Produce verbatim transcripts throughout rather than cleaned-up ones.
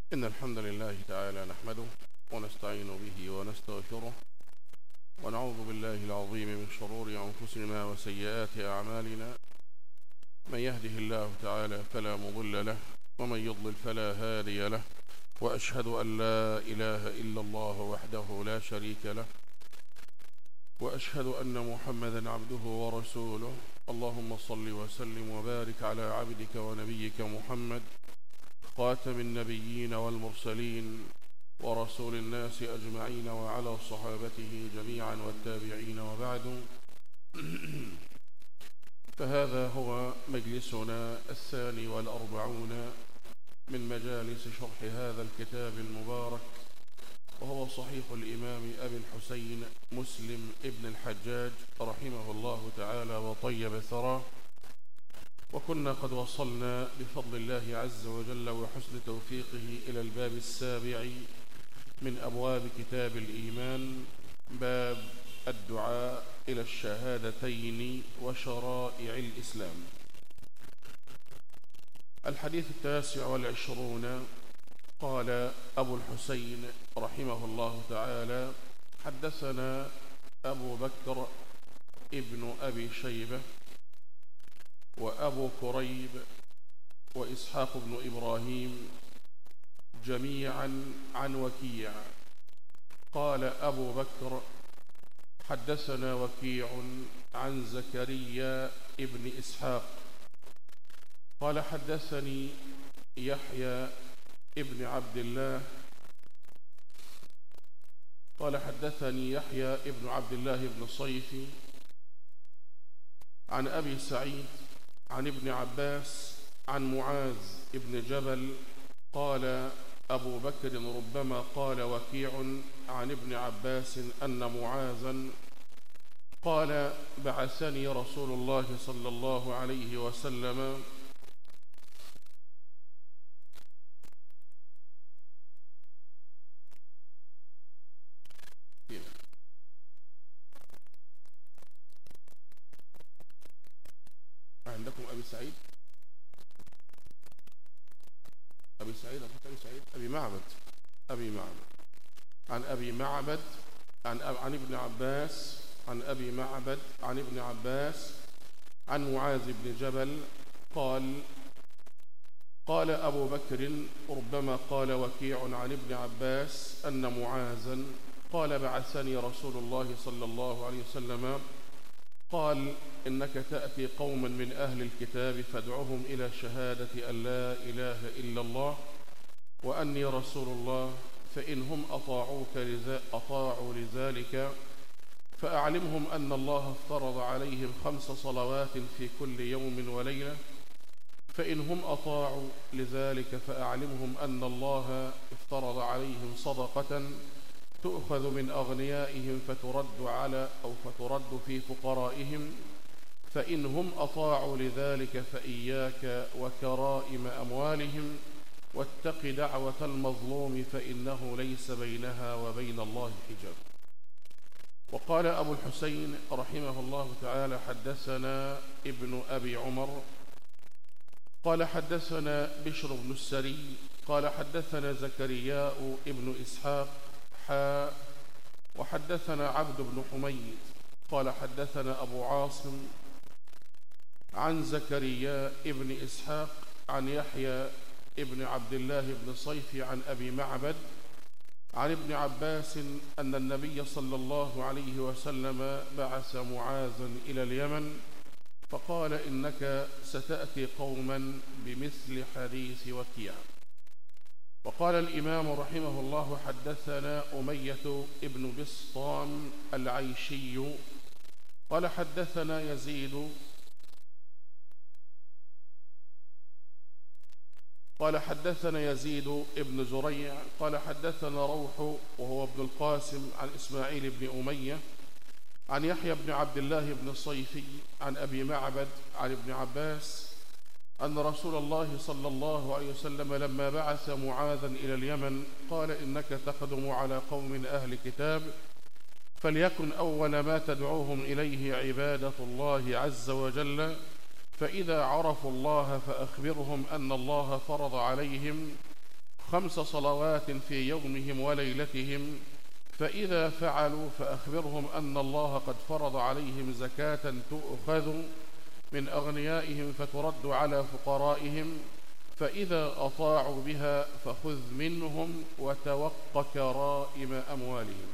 إن الحمد لله تعالى نحمده ونستعين به ونستغفره ونعوذ بالله العظيم من شرور أنفسنا وسيئات أعمالنا. من يهده الله تعالى فلا مضل له ومن يضلل فلا هادي له، وأشهد أن لا إله إلا الله وحده لا شريك له، وأشهد أن محمدا عبده ورسوله. اللهم صل وسلم وبارك على عبدك ونبيك محمد، خاتم النبيين والمرسلين ورسول الناس أجمعين، وعلى صحابته جميعا والتابعين، وبعد. فهذا هو مجلسنا الثاني والأربعون من مجالس شرح هذا الكتاب المبارك، وهو صحيح الإمام أبي الحسين مسلم ابن الحجاج رحمه الله تعالى وطيب ثراه. وكنا قد وصلنا بفضل الله عز وجل وحسن توفيقه إلى الباب السابع من أبواب كتاب الإيمان، باب الدعاء إلى الشهادتين وشرائع الإسلام. الحديث التاسع والعشرون. قال أبو الحسين رحمه الله تعالى: حدثنا أبو بكر ابن أبي شيبة وأبو كريب وإسحاق بن إبراهيم جميعا عن وكيع. قال أبو بكر: حدثنا وكيع عن زكريا ابن إسحاق قال حدثني يحيى ابن عبد الله قال حدثني يحيى ابن عبد الله بن صيفي عن أبي سعيد عن ابن عباس عن معاذ ابن جبل. قال أبو بكر: ربما قال وكيع عن ابن عباس أن معاذا قال: بعثني رسول الله صلى الله عليه وسلم عندكم أبي سعيد أبي سعيد أبي سعيد أبي معبد أبي معبد عن أبي معبد عن عن ابن عباس عن أبي معبد عن ابن عباس عن معاذ بن جبل قال: قال أبو بكر: ربما قال وكيع عن ابن عباس أن معاذا قال: بعثني رسول الله صلى الله عليه وسلم قال: إنك تأتي قوما من أهل الكتاب فادعهم إلى شهادة أن لا إله إلا الله وأني رسول الله، فإنهم أطاعوك أطاعوا لذلك فأعلمهم أن الله افترض عليهم خمس صلوات في كل يوم وليلة، فإنهم أطاعوا لذلك فأعلمهم أن الله افترض عليهم صدقة تؤخذ من أغنيائهم فترد على أو فترد في فقرائهم، فإنهم أطاعوا لذلك فإياك وكرائم أموالهم، واتق دعوة المظلوم فإنه ليس بينها وبين الله حجاب. وقال أبو الحسين رحمه الله تعالى: حدثنا ابن أبي عمر قال حدثنا بشر بن السري قال حدثنا زكرياء ابن إسحاق حاء وحدثنا عبد بن حميد قال حدثنا أبو عاصم عن زكرياء ابن إسحاق عن يحيى ابن عبد الله بن صيفي عن أبي معبد عن ابن عباس أن النبي صلى الله عليه وسلم بعث معاذا إلى اليمن فقال: إنك ستأتي قوما بمثل حديث وكيع. وقال الإمام رحمه الله: حدثنا أمية ابن بسطام العيشي قال حدثنا يزيد قال حدثنا يزيد ابن زريع قال حدثنا روح وهو ابن القاسم عن إسماعيل بن أمية عن يحيى بن عبد الله بن صيفي عن أبي معبد عن ابن عباس أن رسول الله صلى الله عليه وسلم لما بعث معاذا إلى اليمن قال: إنك تقدم على قوم أهل كتاب، فليكن أول ما تدعوهم إليه عبادة الله عز وجل، فإذا عرفوا الله فأخبرهم أن الله فرض عليهم خمس صلوات في يومهم وليلتهم، فإذا فعلوا فأخبرهم أن الله قد فرض عليهم زكاة تؤخذ من أغنيائهم فترد على فقرائهم، فإذا أطاعوا بها فخذ منهم وتوق كرائم أموالهم.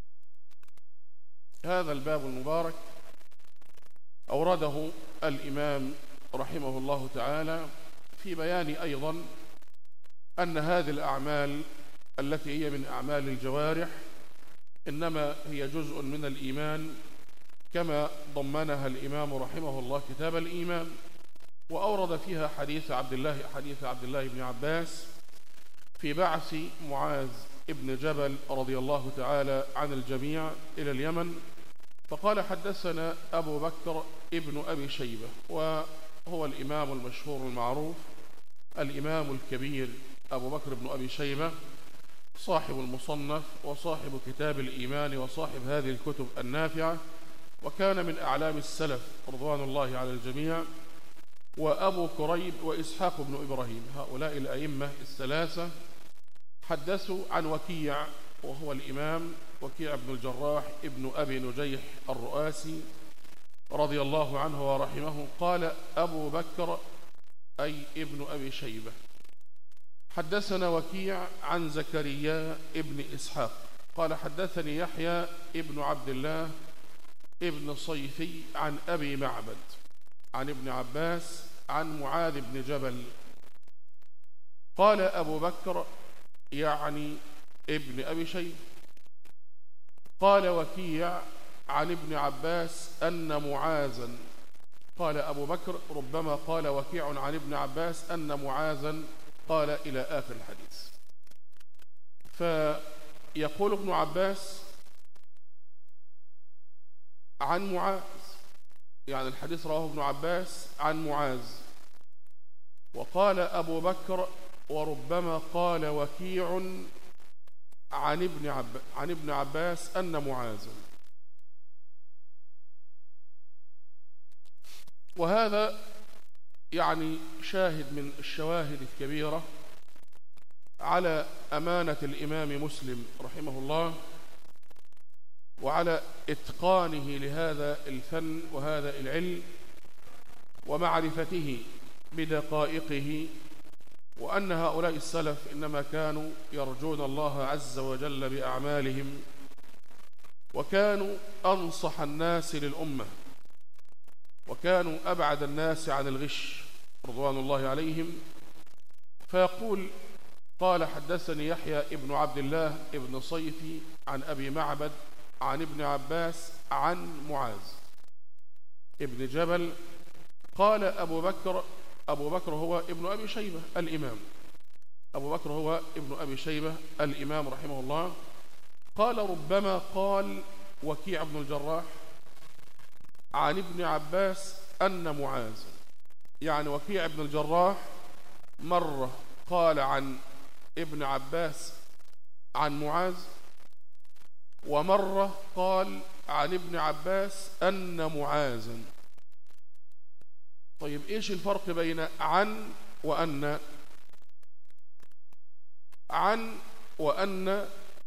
هذا الباب المبارك أورده الإمام رحمه الله تعالى في بيان أيضا أن هذه الأعمال التي هي من أعمال الجوارح إنما هي جزء من الإيمان كما ضمنها الإمام رحمه الله كتاب الإيمان، وأورد فيها حديث عبد الله حديث عبد الله بن عباس في بعث معاذ ابن جبل رضي الله تعالى عن الجميع إلى اليمن، فقال حدثنا أبو بكر ابن أبي شيبة، وهو الإمام المشهور المعروف الإمام الكبير أبو بكر بن أبي شيبة صاحب المصنف وصاحب كتاب الإيمان وصاحب هذه الكتب النافعة، وكان من أعلام السلف رضوان الله على الجميع، وأبو كريب وإسحاق بن إبراهيم، هؤلاء الأئمة الثلاثة حدثوا عن وكيع وهو الإمام وكيع بن الجراح ابن أبي نجيح الرؤاسي رضي الله عنه ورحمه. قال أبو بكر أي ابن أبي شيبة حدثنا وكيع عن زكريا ابن إسحاق قال حدثني يحيى ابن عبد الله ابن صيفي عن أبي معبد عن ابن عباس عن معاذ بن جبل. قال أبو بكر يعني ابن أبي شيبة قال وكيع عن ابن عباس أن معاذا، قال أبو بكر ربما قال وكيع عن ابن عباس أن معاذا، قال إلى آخر الحديث. فيقول ابن عباس عن معاذ، يعني الحديث رواه ابن عباس عن معاذ، وقال أبو بكر وربما قال وكيع عن ابن عب عن ابن عباس أن معاذ. وهذا يعني شاهد من الشواهد الكبيرة على أمانة الإمام مسلم رحمه الله وعلى إتقانه لهذا الفن وهذا العلم ومعرفته بدقائقه، وأن هؤلاء السلف إنما كانوا يرجون الله عز وجل بأعمالهم، وكانوا أنصح الناس للأمة، وكانوا أبعد الناس عن الغش رضوان الله عليهم. فيقول قال حدثني يحيى ابن عبد الله ابن صيفي عن أبي معبد عن ابن عباس عن معاذ ابن جبل. قال أبو بكر أبو بكر هو ابن أبي شيبة الإمام أبو بكر هو ابن أبي شيبة الإمام رحمه الله. قال ربما قال وكيع بن الجراح عن ابن عباس أن معاذ، يعني وكيع بن الجراح مرة قال عن ابن عباس عن معاذ، ومرة قال عن ابن عباس أن معاذا. طيب إيش الفرق بين عن وأن؟ عن وأن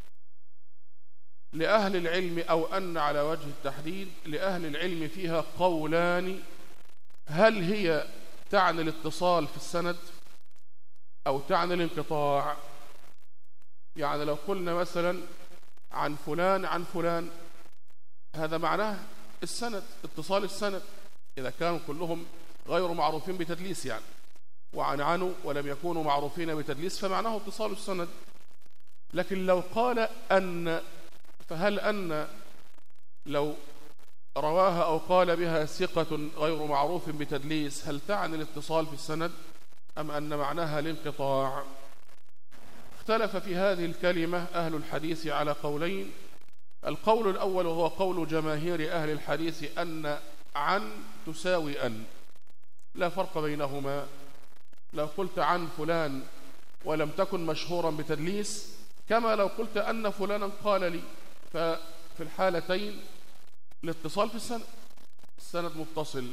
لأهل العلم، أو أن على وجه التحديد لأهل العلم فيها قولان: هل هي تعني الاتصال في السند أو تعني الانقطاع؟ يعني لو قلنا مثلا عن فلان عن فلان، هذا معناه السند، اتصال السند، إذا كانوا كلهم غير معروفين بتدليس يعني، وعن عنه ولم يكونوا معروفين بتدليس فمعناه اتصال السند. لكن لو قال أن، فهل أن لو رواها أو قال بها ثقة غير معروف بتدليس هل تعني الاتصال في السند أم أن معناها الانقطاع؟ اختلف في هذه الكلمة أهل الحديث على قولين. القول الأول وهو قول جماهير أهل الحديث أن عن تساوي أن، لا فرق بينهما. لو قلت عن فلان ولم تكن مشهورا بتدليس كما لو قلت أن فلانا قال لي، ففي الحالتين الاتصال في السند، السند متصل.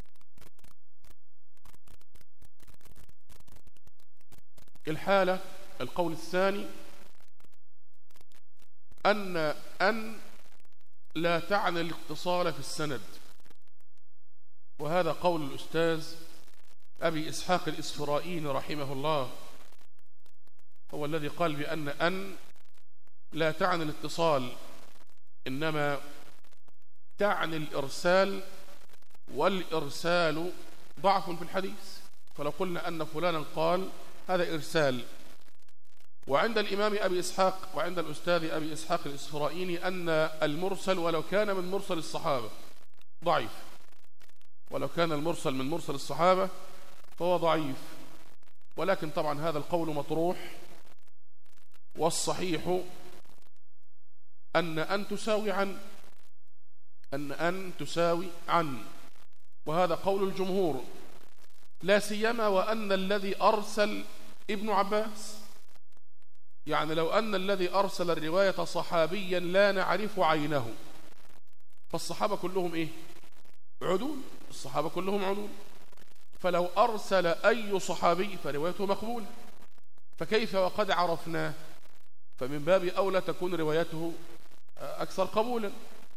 الحالة القول الثاني أن أن لا تعني الاتصال في السند، وهذا قول الأستاذ أبي إسحاق الإسفرائيني رحمه الله، هو الذي قال بأن أن لا تعني الاتصال، إنما تعني الإرسال، والإرسال ضعف في الحديث. فلو قلنا أن فلانا قال هذا إرسال. وعند الإمام أبي إسحاق وعند الأستاذ أبي إسحاق الإسفرائيني أن المرسل ولو كان من مرسل الصحابة ضعيف، ولو كان المرسل من مرسل الصحابة فهو ضعيف. ولكن طبعا هذا القول مطروح، والصحيح أن أن تساوي عن أن أن تساوي عن وهذا قول الجمهور، لا سيما وأن الذي أرسل ابن عباس، يعني لو أن الذي أرسل الرواية صحابيا لا نعرف عينه، فالصحابة كلهم إيه؟ عدول، الصحابة كلهم عدول، فلو أرسل أي صحابي فروايته مقبولة، فكيف وقد عرفناه؟ فمن باب أولى تكون روايته أكثر قبولا،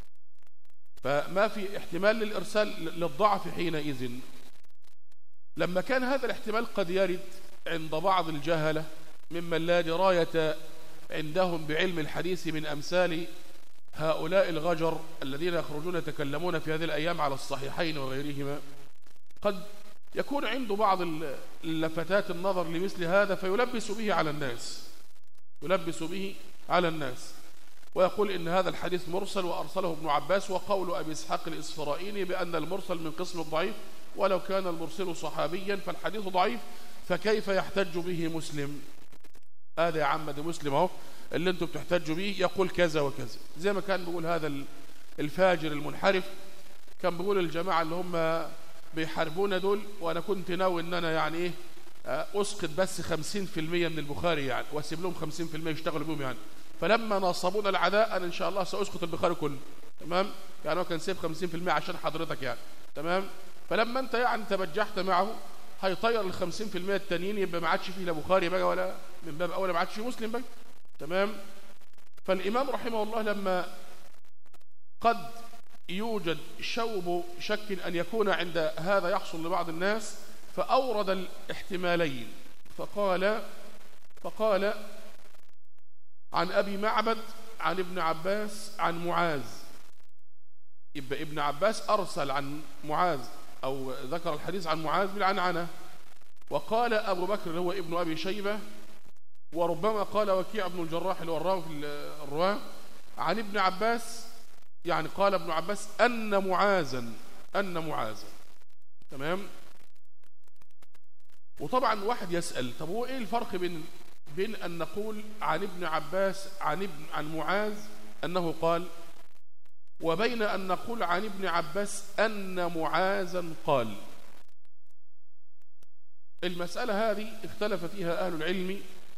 فما في احتمال للإرسال للضعف حينئذ. لما كان هذا الاحتمال قد يرد عند بعض الجهلة ممن لا دراية عندهم بعلم الحديث من أمثال هؤلاء الغجر الذين يخرجون يتكلمون في هذه الأيام على الصحيحين وغيرهما، قد يكون عنده بعض اللفتات النظر لمثل هذا فيلبس به على الناس يلبس به على الناس ويقول إن هذا الحديث مرسل وأرسله ابن عباس، وقول أبي إسحاق الإسفرائيني بأن المرسل من قسم الضعيف، ولو كان المرسل صحابيا فالحديث ضعيف، فكيف يحتج به مسلم؟ هذا يا عم ده مسلم اهو اللي انتم بتحتجوا به يقول كذا وكذا، زي ما كان بيقول هذا الفاجر المنحرف، كان بيقول الجماعة اللي هم بيحاربونا دول، وأنا كنت ناوي إن أنا يعني إيه أسقط بس خمسين في المية من البخاري يعني، وأسيب لهم خمسين في المية يشتغلوا بهم يعني، فلما ناصبونا العداء أنا إن شاء الله سأسقط البخاري كله، تمام؟ يعني هو كان سيب خمسين في المية عشان حضرتك يعني، تمام؟ فلما أنت يعني تبجحت معه هيطير ال خمسين في المية التانيين، يبقى ما عادش فيه لا بخاري بقى ولا من باب أولى ما عادش فيه مسلم بقى، تمام؟ فالإمام رحمه الله لما قد يوجد شوب شك أن يكون عند هذا يحصل لبعض الناس، فأورد الاحتمالين، فقال فقال عن أبي معبد عن ابن عباس عن معاذ، يبقى ابن عباس أرسل عن معاذ أو ذكر الحديث عن معاذ بالعنعنة. وقال أبو بكر اللي هو ابن أبي شيبة، وربما قال وكيع بن الجراح اللي هو الراوي في الرواة عن ابن عباس، يعني قال ابن عباس أن معاذا أن معاذا تمام. وطبعا واحد يسأل طب هو إيه الفرق بين بين أن نقول عن ابن عباس عن ابن عن معاذ أنه قال، وبين أن نقول عن ابن عباس أن معاذا قال؟ المسألة هذه اختلف فيها أهل العلم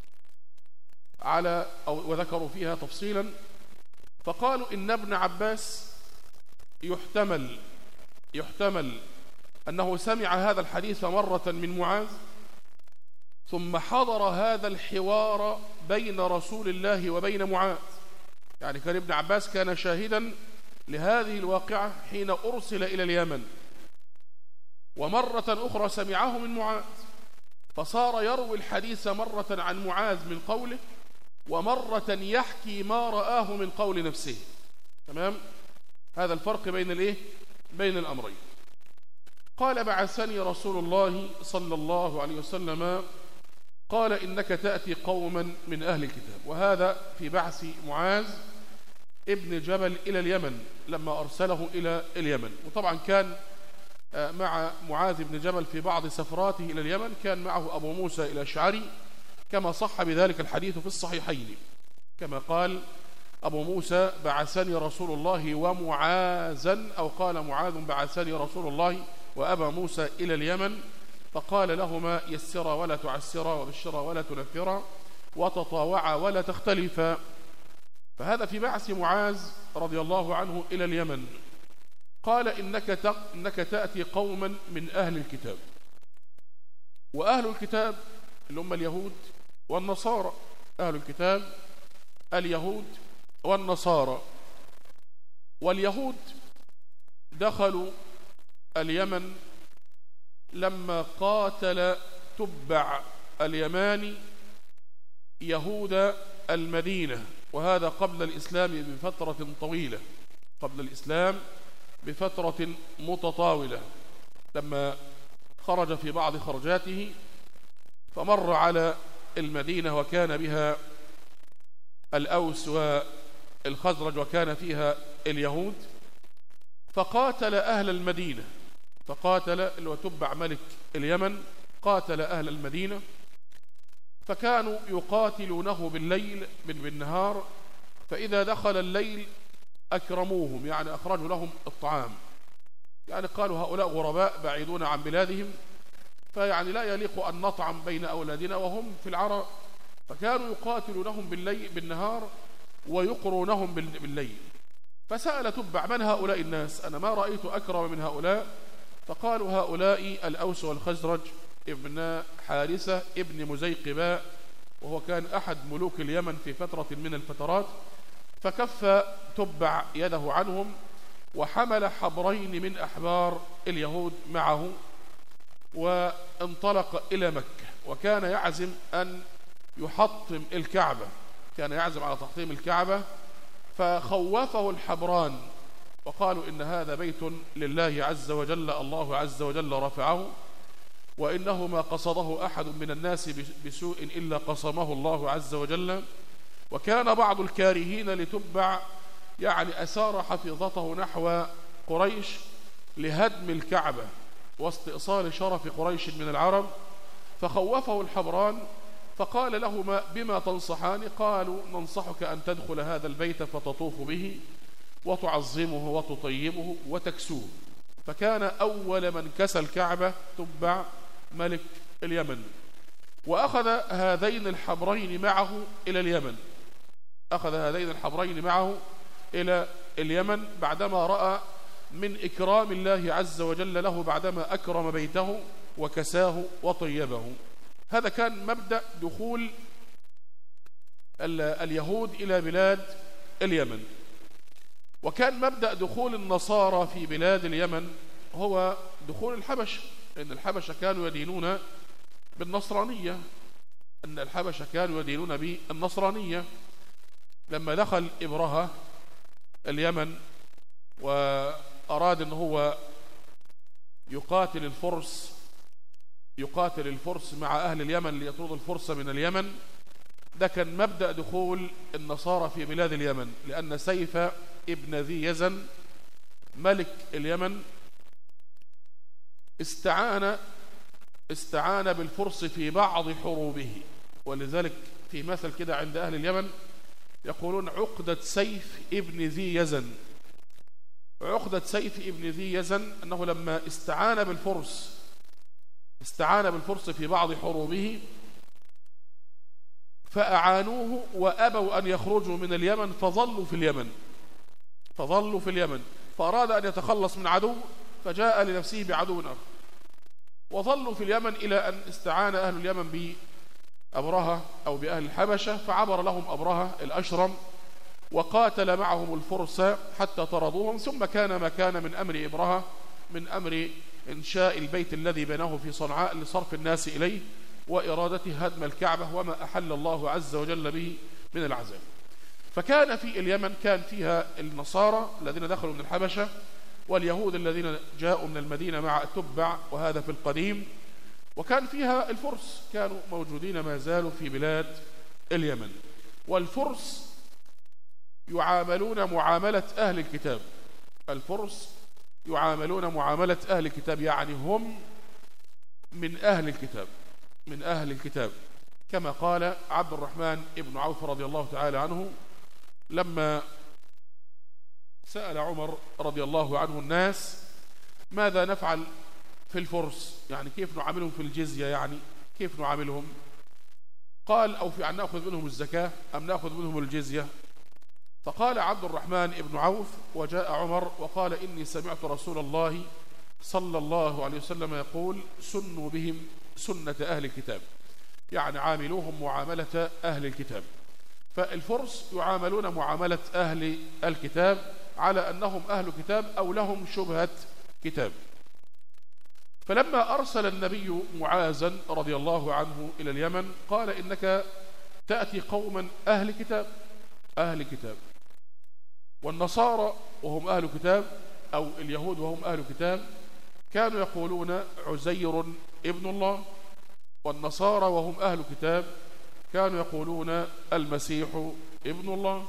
على أو وذكروا فيها تفصيلا، فقالوا إن ابن عباس يحتمل يحتمل أنه سمع هذا الحديث مرة من معاذ، ثم حضر هذا الحوار بين رسول الله وبين معاذ، يعني كان ابن عباس كان شاهدا لهذه الواقعة حين أرسل إلى اليمن، ومرة أخرى سمعه من معاذ، فصار يروي الحديث مرة عن معاذ من قوله، ومرة يحكي ما رآه من قول نفسه، تمام؟ هذا الفرق بين الايه بين الأمرين. قال بعثني رسول الله صلى الله عليه وسلم قال إنك تأتي قوما من أهل الكتاب، وهذا في بعث معاذ ابن جبل إلى اليمن لما أرسله إلى اليمن. وطبعا كان مع معاذ بن جبل في بعض سفراته إلى اليمن كان معه أبو موسى الأشعري، كما صح بذلك الحديث في الصحيحين، كما قال أبو موسى بعثني رسول الله ومعاذا، أو قال معاذ بعثني رسول الله وأبا موسى إلى اليمن، فقال لهما يسرا ولا تعسرا، وبشرا ولا تنفرا، وتطاوعا ولا تختلفا. فهذا في بعث معاذ رضي الله عنه إلى اليمن. قال إنك إنك تأتي قوما من أهل الكتاب، وأهل الكتاب اللي هم اليهود والنصارى. أهل الكتاب اليهود والنصارى. واليهود دخلوا اليمن لما قاتل تبع اليماني يهود المدينة، وهذا قبل الإسلام بفترة طويلة، قبل الإسلام بفترة متطاولة، لما خرج في بعض خرجاته فمر على المدينة وكان بها الأوس والخزرج وكان فيها اليهود، فقاتل أهل المدينة، فقاتل اللي هو تبع ملك اليمن قاتل أهل المدينة، فكانوا يقاتلونه بالليل بالنهار، فإذا دخل الليل أكرموهم، يعني أخرجوا لهم الطعام، يعني قالوا هؤلاء غرباء بعيدون عن بلادهم، فيعني لا يليق أن نطعم بين أولادنا وهم في العراء، فكانوا يقاتلونهم بالليل بالنهار ويقرونهم بالليل. فسأل تبع من هؤلاء الناس؟ أنا ما رأيت أكرم من هؤلاء. فقالوا هؤلاء الأوس والخزرج ابن حارثة ابن مزيقباء، وهو كان أحد ملوك اليمن في فترة من الفترات. فكف تبع يده عنهم وحمل حبرين من أحبار اليهود معه وانطلق إلى مكة، وكان يعزم أن يحطم الكعبة، كان يعزم على تحطيم الكعبة. فخوفه الحبران وقالوا إن هذا بيت لله عز وجل، الله عز وجل رفعه، وإنه ما قصده أحد من الناس بسوء إلا قصمه الله عز وجل. وكان بعض الكارهين لتبع يعني أسار حفيظته نحو قريش لهدم الكعبة واستئصال شرف قريش من العرب، فخوفه الحبران فقال له بما تنصحان؟ قالوا ننصحك أن تدخل هذا البيت فتطوف به وتعظمه وتطيبه وتكسوه. فكان أول من كسى الكعبة تبع ملك اليمن، وأخذ هذين الحبرين معه إلى اليمن، أخذ هذين الحبرين معه إلى اليمن بعدما رأى من إكرام الله عز وجل له، بعدما أكرم بيته وكساه وطيبه. هذا كان مبدأ دخول اليهود إلى بلاد اليمن. وكان مبدأ دخول النصارى في بلاد اليمن هو دخول الحبشة، لأن الحبشة كانوا يدينون بالنصرانية، أن الحبشة كانوا يدينون بالنصرانية. لما دخل إبرهة اليمن وأراد أن هو يقاتل الفرس يقاتل الفرس مع أهل اليمن ليطرد الفرس من اليمن، ده كان مبدأ دخول النصارى في بلاد اليمن، لأن سيف ابن ذي يزن ملك اليمن استعان استعان بالفرس في بعض حروبه. ولذلك في مثل كده عند أهل اليمن يقولون عقدة سيف ابن ذي يزن. عقدة سيف ابن ذي يزن أنه لما استعان بالفرس استعان بالفرس في بعض حروبه فأعانوه وأبوا أن يخرجوا من اليمن، فظلوا في اليمن فظلوا في اليمن فأراد أن يتخلص من عدو فجاء لنفسه بعدو آخر، وظلوا في اليمن إلى أن استعان أهل اليمن بأبرهة أو بأهل الحبشة، فعبر لهم أبرهة الأشرم وقاتل معهم الفرس حتى طردوهم. ثم كان ما كان من أمر إبرهة من أمر إنشاء البيت الذي بناه في صنعاء لصرف الناس إليه وإرادته هدم الكعبة وما أحل الله عز وجل به من العذاب. فكان في اليمن كان فيها النصارى الذين دخلوا من الحبشة واليهود الذين جاءوا من المدينة مع التبع، وهذا في القديم. وكان فيها الفرس كانوا موجودين ما زالوا في بلاد اليمن. والفرس يعاملون معاملة أهل الكتاب الفرس يعاملون معاملة أهل الكتاب، يعني هم من أهل الكتاب من أهل الكتاب كما قال عبد الرحمن ابن عوف رضي الله تعالى عنه لما سأل عمر رضي الله عنه الناس ماذا نفعل في الفرس، يعني كيف نعاملهم في الجزية، يعني كيف نعاملهم؟ قال أو في أن نأخذ منهم الزكاة أم نأخذ منهم الجزية؟ فقال عبد الرحمن ابن عوف وجاء عمر وقال إني سمعت رسول الله صلى الله عليه وسلم يقول سنوا بهم سنة أهل الكتاب. يعني عاملوهم معاملة أهل الكتاب. فالفرس يعاملون معاملة أهل الكتاب على أنهم أهل كتاب أو لهم شبهة كتاب. فلما أرسل النبي معاذا رضي الله عنه إلى اليمن قال إنك تأتي قوما أهل كتاب أهل كتاب والنصارى وهم أهل كتاب أو اليهود وهم أهل كتاب كانوا يقولون عزير ابن الله، والنصارى وهم أهل كتاب كانوا يقولون المسيح ابن الله.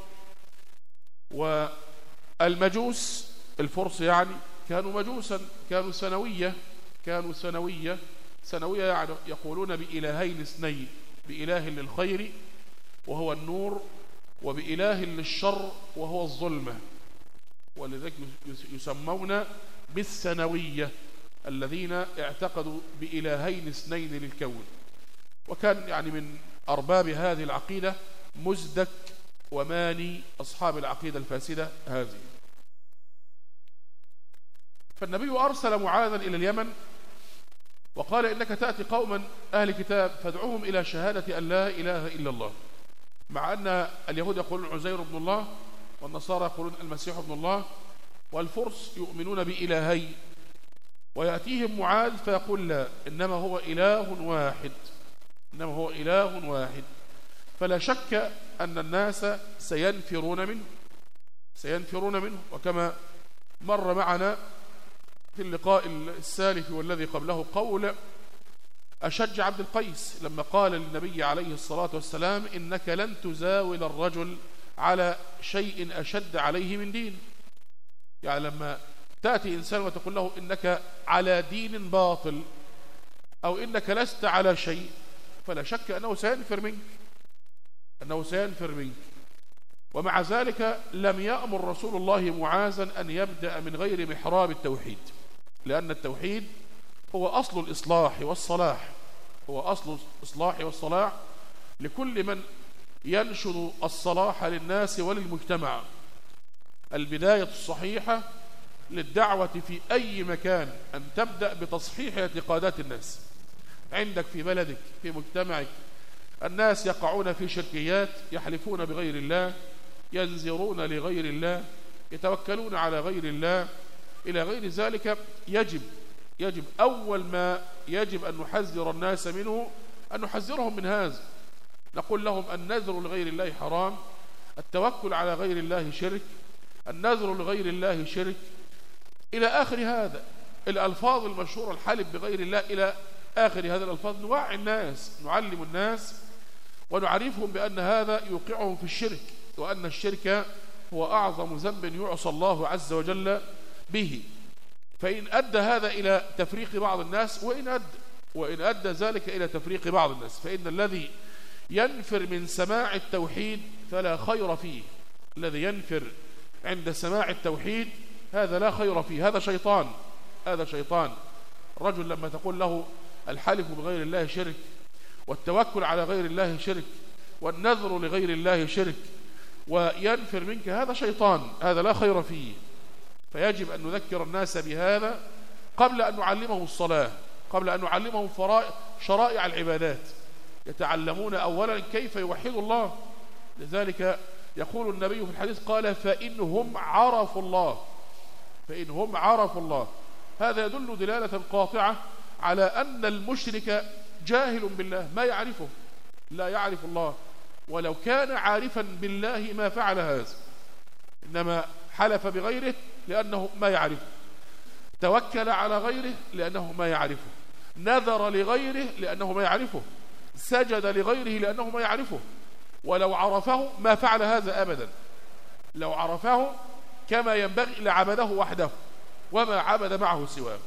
والمجوس الفرس يعني كانوا مجوسا، كانوا سنوية كانوا سنوية سنوية يعني يقولون بإلهين اثنين، بإله للخير وهو النور وبإله للشر وهو الظلمة، ولذلك يسمون بالسنوية الذين اعتقدوا بإلهين اثنين للكون. وكان يعني من أرباب هذه العقيدة مزدك وماني أصحاب العقيدة الفاسدة هذه. فالنبي أرسل معاذا إلى اليمن وقال إنك تأتي قوما أهل كتاب فادعوهم إلى شهادة أن لا إله إلا الله، مع أن اليهود يقولون عزير ابن الله والنصارى يقولون المسيح ابن الله والفرس يؤمنون بإلهي. ويأتيهم معاذ فيقول لا، إنما هو إله واحد إنما هو إله واحد. فلا شك أن الناس سينفرون منه سينفرون منه وكما مر معنا في اللقاء السالف والذي قبله قول أشج عبد القيس لما قال للنبي عليه الصلاة والسلام إنك لن تزاول الرجل على شيء أشد عليه من دين. يعني لما تأتي إنسان وتقول له إنك على دين باطل أو إنك لست على شيء فلا شك أنه سينفر منك أنه سينفر منك. ومع ذلك لم يأمر رسول الله معاذا أن يبدأ من غير محراب التوحيد، لأن التوحيد هو أصل الإصلاح والصلاح هو أصل الإصلاح والصلاح لكل من ينشر الصلاح للناس وللمجتمع. البداية الصحيحة للدعوة في أي مكان أن تبدأ بتصحيح اعتقادات الناس. عندك في بلدك في مجتمعك الناس يقعون في شركيات، يحلفون بغير الله، ينذرون لغير الله، يتوكلون على غير الله إلى غير ذلك. يجب يجب أول ما يجب أن نحذر الناس منه أن نحذرهم من هذا. نقول لهم النذر لغير الله حرام، التوكل على غير الله شرك، النذر لغير الله شرك إلى آخر هذا الألفاظ المشهورة، الحلف بغير الله إلى آخر هذه الألفاظ. نوعي الناس، نعلم الناس ونعرفهم بأن هذا يوقعهم في الشرك، وأن الشرك هو أعظم ذنب يعصى الله عز وجل به. فإن أدى هذا إلى تفريق بعض الناس وإن أدى, وإن أدى ذلك إلى تفريق بعض الناس فإن الذي ينفر من سماع التوحيد فلا خير فيه. الذي ينفر عند سماع التوحيد هذا لا خير فيه، هذا شيطان هذا شيطان. رجل لما تقول له الحلف بغير الله شرك، والتوكل على غير الله شرك، والنذر لغير الله شرك، وينفر منك، هذا شيطان، هذا لا خير فيه. فيجب أن نذكر الناس بهذا قبل أن نعلمهم الصلاة، قبل أن نعلمهم شرائع العبادات. يتعلمون أولا كيف يوحدوا الله. لذلك يقول النبي في الحديث قال فإنهم عرفوا الله فإنهم عرفوا الله. هذا يدل دلالة قاطعة على أن المشرك جاهل بالله، ما يعرفه، لا يعرف الله، ولو كان عارفا بالله ما فعل هذا، إنما حلف بغيره لأنه ما يعرفه، توكل على غيره لأنه ما يعرفه، نذر لغيره لأنه ما يعرفه، سجد لغيره لأنه ما يعرفه. ولو عرفه ما فعل هذا أبدا، لو عرفه كما ينبغي لعبده وحده وما عبد معه سواه.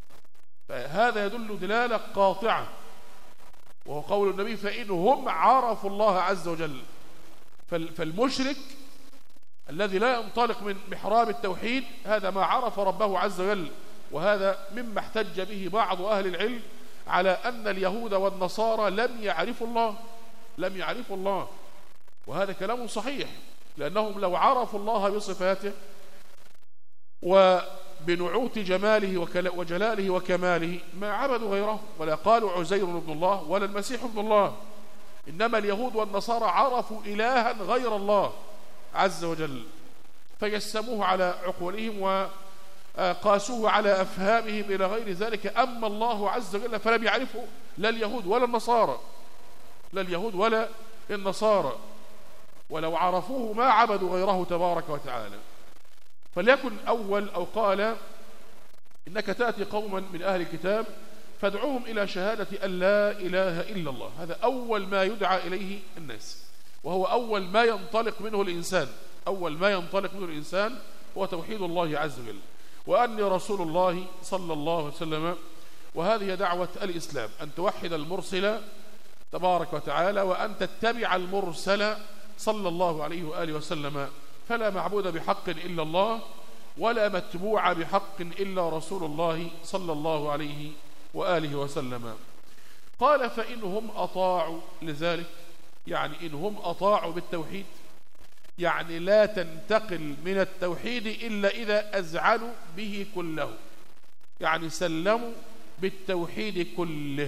فهذا يدل دلالة قاطعة، وهو قول النبي فإنهم عرفوا الله عز وجل. فالمشرك الذي لا ينطلق من محراب التوحيد هذا ما عرف ربه عز وجل. وهذا مما احتج به بعض أهل العلم على أن اليهود والنصارى لم يعرفوا الله لم يعرفوا الله وهذا كلام صحيح، لأنهم لو عرفوا الله بصفاته بنعوت جماله وجلاله وكماله ما عبدوا غيره، ولا قالوا عزير ابن الله ولا المسيح ابن الله. إنما اليهود والنصارى عرفوا إلها غير الله عز وجل فيسموه على عقولهم وقاسوه على أفهامهم إلى غير ذلك. أما الله عز وجل فلم يعرفه لا اليهود ولا النصارى، لا اليهود ولا النصارى، ولو عرفوه ما عبدوا غيره تبارك وتعالى. فليكن أول أو قال إنك تأتي قوما من أهل الكتاب فادعوهم إلى شهادة أن لا إله إلا الله. هذا أول ما يدعى إليه الناس، وهو أول ما ينطلق منه الإنسان. أول ما ينطلق منه الإنسان هو توحيد الله عز وجل، وأني رسول الله صلى الله عليه وسلم. وهذه دعوة الإسلام، أن توحد المرسل تبارك وتعالى، وأن تتبع المرسل صلى الله عليه وآله وسلم. فلا معبود بحق إلا الله، ولا متبوع بحق إلا رسول الله صلى الله عليه وآله وسلم. قال فإنهم أطاعوا لذلك، يعني إنهم أطاعوا بالتوحيد، يعني لا تنتقل من التوحيد إلا إذا أذعنوا به كله، يعني سلموا بالتوحيد كله.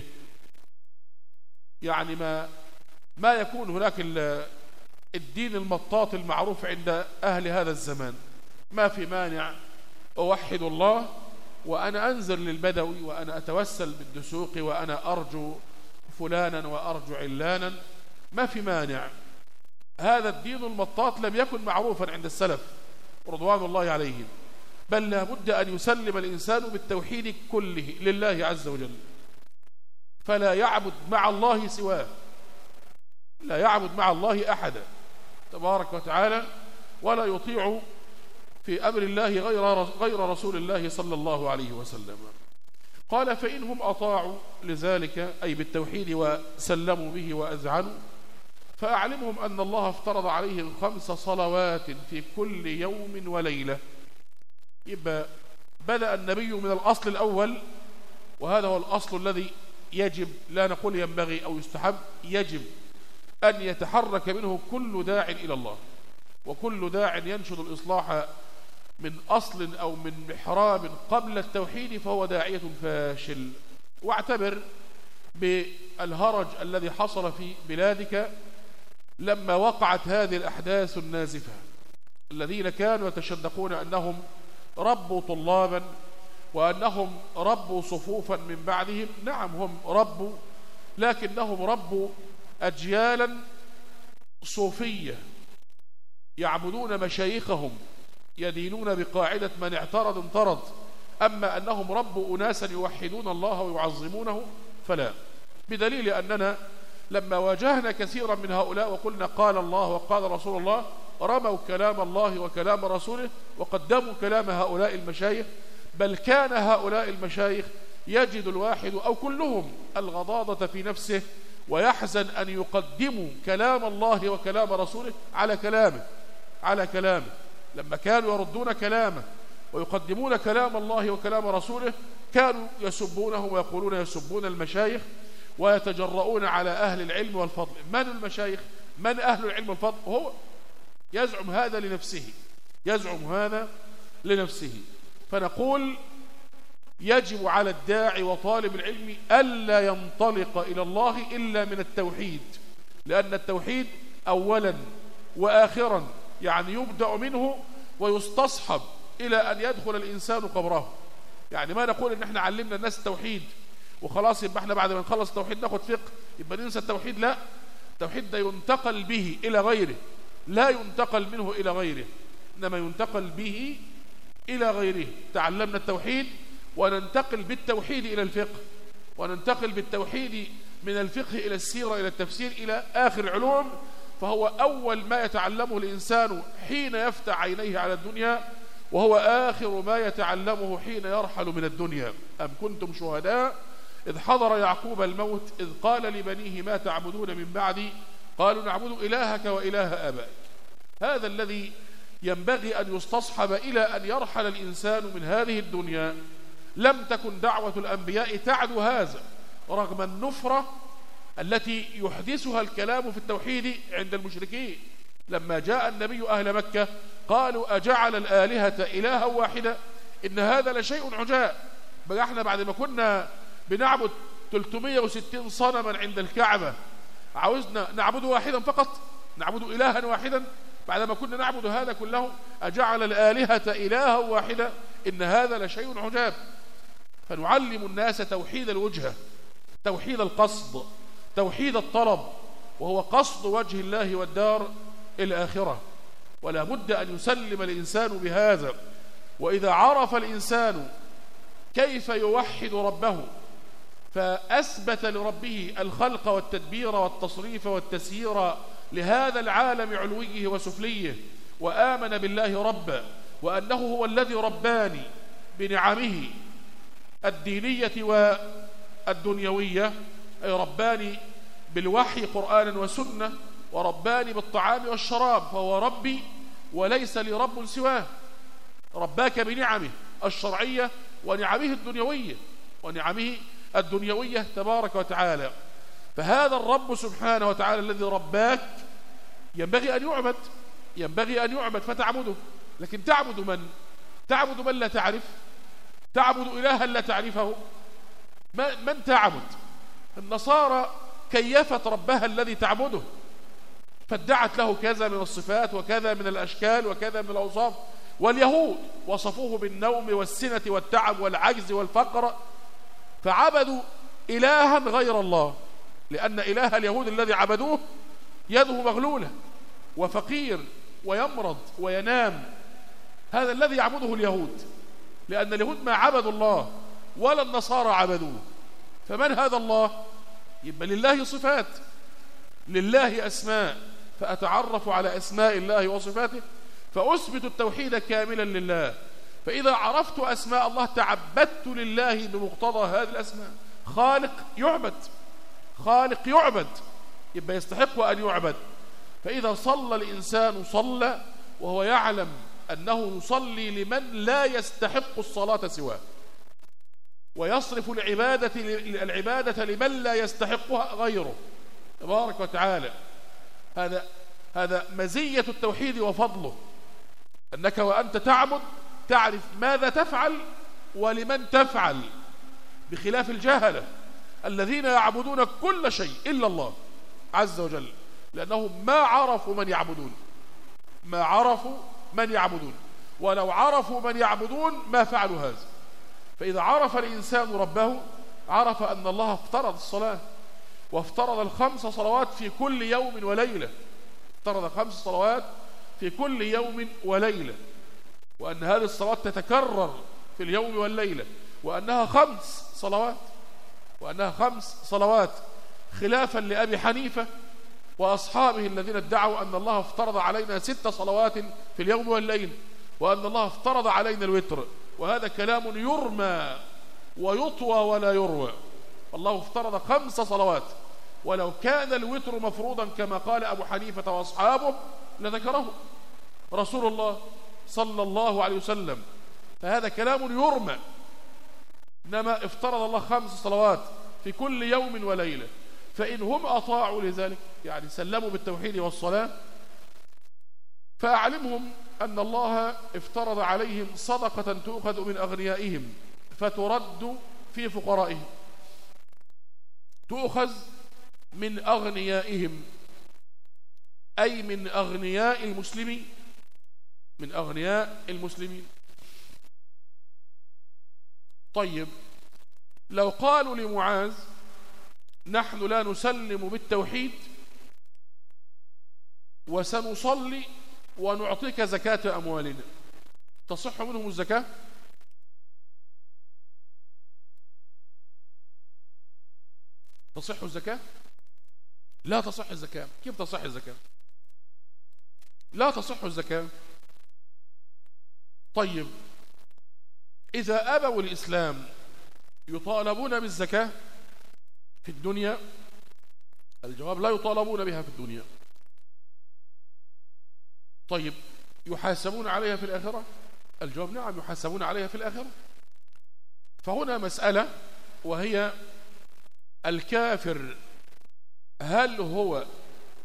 يعني ما ما يكون هناك الدين المطاط المعروف عند أهل هذا الزمان. ما في مانع أوحد الله وأنا أنزل للبدوي وأنا أتوسل بالدسوق وأنا أرجو فلانا وأرجو علانا، ما في مانع. هذا الدين المطاط لم يكن معروفا عند السلف رضوان الله عليهم، بل لا بد أن يسلم الإنسان بالتوحيد كله لله عز وجل، فلا يعبد مع الله سواه، لا يعبد مع الله أحدا تبارك وتعالى، ولا يطيع في أمر الله غير غير رسول الله صلى الله عليه وسلم. قال فإنهم أطاعوا لذلك أي بالتوحيد وسلموا به وأذعنوا، فأعلمهم أن الله افترض عليهم خمس صلوات في كل يوم وليلة. يبقى بدأ النبي من الأصل الأول، وهذا هو الأصل الذي يجب، لا نقول ينبغي أو يستحب، يجب أن يتحرك منه كل داع إلى الله، وكل داع ينشد الإصلاح من أصل أو من محراب قبل التوحيد فهو داعية فاشل. واعتبر بالهرج الذي حصل في بلادك لما وقعت هذه الأحداث النازفة، الذين كانوا يتشدقون أنهم ربوا طلابا وأنهم ربوا صفوفا من بعدهم. نعم هم ربوا، لكنهم ربوا أجيالا صوفية يعبدون مشايخهم، يدينون بقاعدة من اعترض انطرد. أما أنهم ربوا أناسا يوحدون الله ويعظمونه فلا، بدليل أننا لما واجهنا كثيرا من هؤلاء وقلنا قال الله وقال رسول الله، رموا كلام الله وكلام رسوله وقدموا كلام هؤلاء المشايخ. بل كان هؤلاء المشايخ يجد الواحد أو كلهم الغضاضة في نفسه ويحزن أن يقدموا كلام الله وكلام رسوله على كلامه على كلامه لما كانوا يردون كلامه ويقدمون كلام الله وكلام رسوله كانوا يسبونه ويقولون يسبون المشايخ ويتجرؤون على أهل العلم والفضل. من المشايخ؟ من أهل العلم والفضل؟ هو يزعم هذا لنفسه، يزعم هذا لنفسه. فنقول يجب على الداعي وطالب العلم ألا ينطلق إلى الله إلا من التوحيد، لأن التوحيد أولا وآخرا، يعني يبدأ منه ويستصحب إلى أن يدخل الإنسان قبره. يعني ما نقول إن احنا علمنا الناس التوحيد وخلاص يبقى احنا بعد ما نخلص التوحيد ناخد فقه يبقى ننسى التوحيد. لا، التوحيد ده ينتقل به إلى غيره، لا ينتقل منه إلى غيره، إنما ينتقل به إلى غيره. تعلمنا التوحيد وننتقل بالتوحيد إلى الفقه، وننتقل بالتوحيد من الفقه إلى السيرة إلى التفسير إلى آخر العلوم. فهو أول ما يتعلمه الإنسان حين يفتح عينيه على الدنيا، وهو آخر ما يتعلمه حين يرحل من الدنيا. أم كنتم شهداء إذ حضر يعقوب الموت إذ قال لبنيه ما تعبدون من بعدي قالوا نعبد إلهك وإله آبائك. هذا الذي ينبغي أن يستصحب إلى أن يرحل الإنسان من هذه الدنيا. لم تكن دعوة الأنبياء تعدو هذا رغم النفرة التي يحدثها الكلام في التوحيد عند المشركين. لما جاء النبي أهل مكة قالوا أجعل الآلهة إلها واحدة، إن هذا لشيء عجاب. بقى احنا بعد ما كنا بنعبد ثلاثمائة وستين صنما عند الكعبة عاوزنا نعبد واحدا فقط، نعبد إلها واحدا بعد ما كنا نعبد هذا كله؟ أجعل الآلهة إلها واحدا؟ إن هذا لشيء عجاب. فنعلم الناس توحيد الوجهة، توحيد القصد، توحيد الطلب، وهو قصد وجه الله والدار الآخرة. ولا بد أن يسلم الإنسان بهذا. وإذا عرف الإنسان كيف يوحد ربه فأثبت لربه الخلق والتدبير والتصريف والتسيير لهذا العالم علويه وسفليه، وآمن بالله ربا وأنه هو الذي رباني بنعمه الدينية والدنيوية، أي رباني بالوحي قرآنا وسنة، ورباني بالطعام والشراب، فهو ربي وليس لي رب سواه. رباك بنعمه الشرعية ونعمه الدنيوية ونعمه الدنيوية تبارك وتعالى. فهذا الرب سبحانه وتعالى الذي رباك ينبغي أن يعبد، ينبغي أن يعبد فتعبده. لكن تعبد من؟ تعبد من لا تعرف؟ تعبد إلها لا تعرفه؟ من تعبد؟ النصارى كيفت ربها الذي تعبده، فادعت له كذا من الصفات وكذا من الأشكال وكذا من الأوصاف. واليهود وصفوه بالنوم والسنة والتعب والعجز والفقر، فعبدوا إلها غير الله، لأن إله اليهود الذي عبدوه يده مغلولة وفقير ويمرض وينام. هذا الذي يعبده اليهود، لأن اليهود ما عبدوا الله ولا النصارى عبدوه. فمن هذا الله؟ يبقى لله صفات، لله أسماء، فأتعرف على أسماء الله وصفاته فأثبت التوحيد كاملا لله. فإذا عرفت أسماء الله تعبدت لله بمقتضى هذه الأسماء. خالق يعبد، خالق يعبد، يبقى يستحق أن يعبد. فإذا صلى الإنسان صلى وهو يعلم أنه يصلي لمن لا يستحق الصلاة سواه، ويصرف العبادة العبادة لمن لا يستحقها غيره تبارك وتعالى. هذا هذا مزية التوحيد وفضله، أنك وأنت تعبد تعرف ماذا تفعل ولمن تفعل، بخلاف الجهلة الذين يعبدون كل شيء إلا الله عز وجل، لأنهم ما عرفوا من يعبدون، ما عرفوا من يعبدون، ولو عرفوا من يعبدون ما فعلوا هذا. فإذا عرف الإنسان ربه عرف أن الله افترض الصلاة، وافترض الخمس صلوات في كل يوم وليلة، افترض خمس صلوات في كل يوم وليلة، وأن هذه الصلاة تتكرر في اليوم والليلة، وأنها خمس صلوات وأنها خمس صلوات خلافا لأبي حنيفة وأصحابه الذين ادعوا أن الله افترض علينا ست صلوات في اليوم والليل، وأن الله افترض علينا الوتر. وهذا كلام يرمى ويطوى ولا يروى. الله افترض خمس صلوات، ولو كان الوتر مفروضا كما قال أبو حنيفة وأصحابه لذكره رسول الله صلى الله عليه وسلم. فهذا كلام يرمى. إنما افترض الله خمس صلوات في كل يوم وليلة، فإن هم أطاعوا لذلك يعني سلموا بالتوحيد والصلاة، فأعلمهم أن الله افترض عليهم صدقة تؤخذ من أغنيائهم فترد في فقرائهم، تؤخذ من أغنيائهم أي من أغنياء المسلمين، من أغنياء المسلمين. طيب لو قالوا لمعاذ نحن لا نسلم بالتوحيد وسنصلي ونعطيك زكاة أموالنا، تصح منهم الزكاة؟ تصح الزكاة؟ لا تصح الزكاة. كيف تصح الزكاة؟ لا تصح الزكاة. طيب إذا أبوا الإسلام يطالبون بالزكاة في الدنيا؟ الجواب لا يطالبون بها في الدنيا. طيب يحاسبون عليها في الآخرة؟ الجواب نعم يحاسبون عليها في الآخرة. فهنا مسألة وهي الكافر هل هو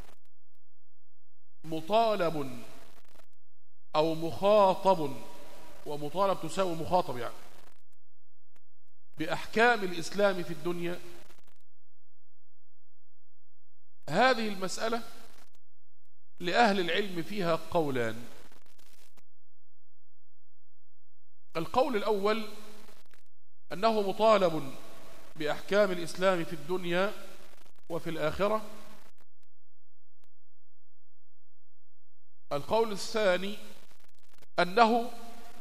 مطالب أو مخاطب ومطالب تساوي مخاطب يعني بأحكام الإسلام في الدنيا. هذه المسألة لأهل العلم فيها قولان. القول الأول أنه مطالب بأحكام الإسلام في الدنيا وفي الآخرة. القول الثاني أنه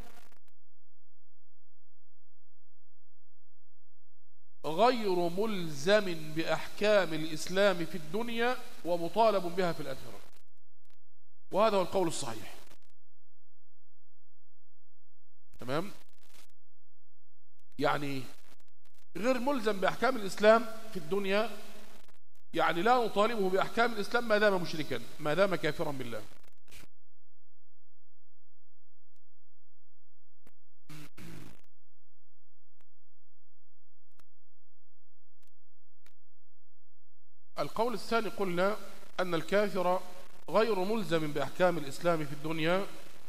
غير ملزم بأحكام الإسلام في الدنيا ومطالب بها في الآخرة، وهذا هو القول الصحيح. تمام؟ يعني غير ملزم بأحكام الإسلام في الدنيا، يعني لا نطالبه بأحكام الإسلام ما دام مشركا، ما دام كافرا بالله. القول الثاني قلنا أن الكافر غير ملزم بأحكام الإسلام في الدنيا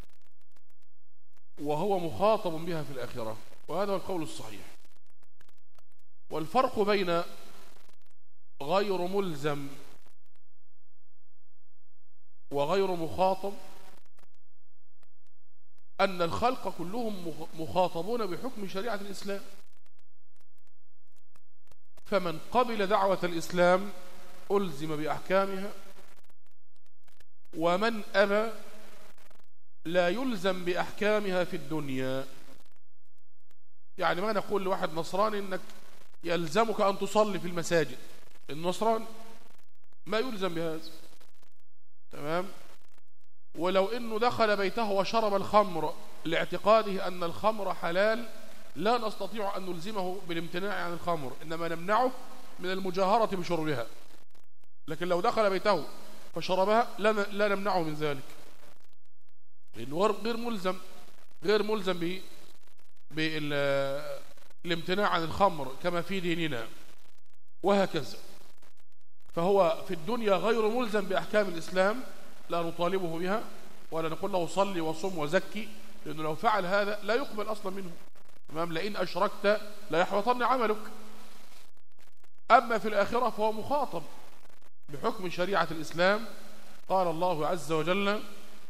وهو مخاطب بها في الآخرة، وهذا هو القول الصحيح. والفرق بين غير ملزم وغير مخاطب أن الخلق كلهم مخاطبون بحكم شريعة الإسلام، فمن قبل دعوة الإسلام ألزم بأحكامها، ومن أبى لا يلزم بأحكامها في الدنيا. يعني ما نقول لواحد نصراني إنك يلزمك أن تصلي في المساجد، النصراني ما يلزم بهذا. تمام؟ ولو إنه دخل بيته وشرب الخمر لاعتقاده أن الخمر حلال لا نستطيع أن نلزمه بالامتناع عن الخمر، إنما نمنعه من المجاهرة بشربها. لكن لو دخل بيته فشربها لا نمنعه من ذلك، لأنه غير ملزم غير ملزم بالامتناع عن الخمر كما في ديننا، وهكذا. فهو في الدنيا غير ملزم بأحكام الإسلام، لا نطالبه بها ولا نقول له صلي وصم وزكي، لأنه لو فعل هذا لا يقبل أصلا منه. تمام؟ لئن أشركت لا يحبطن عملك. أما في الآخرة فهو مخاطب بحكم شريعة الإسلام. قال الله عز وجل: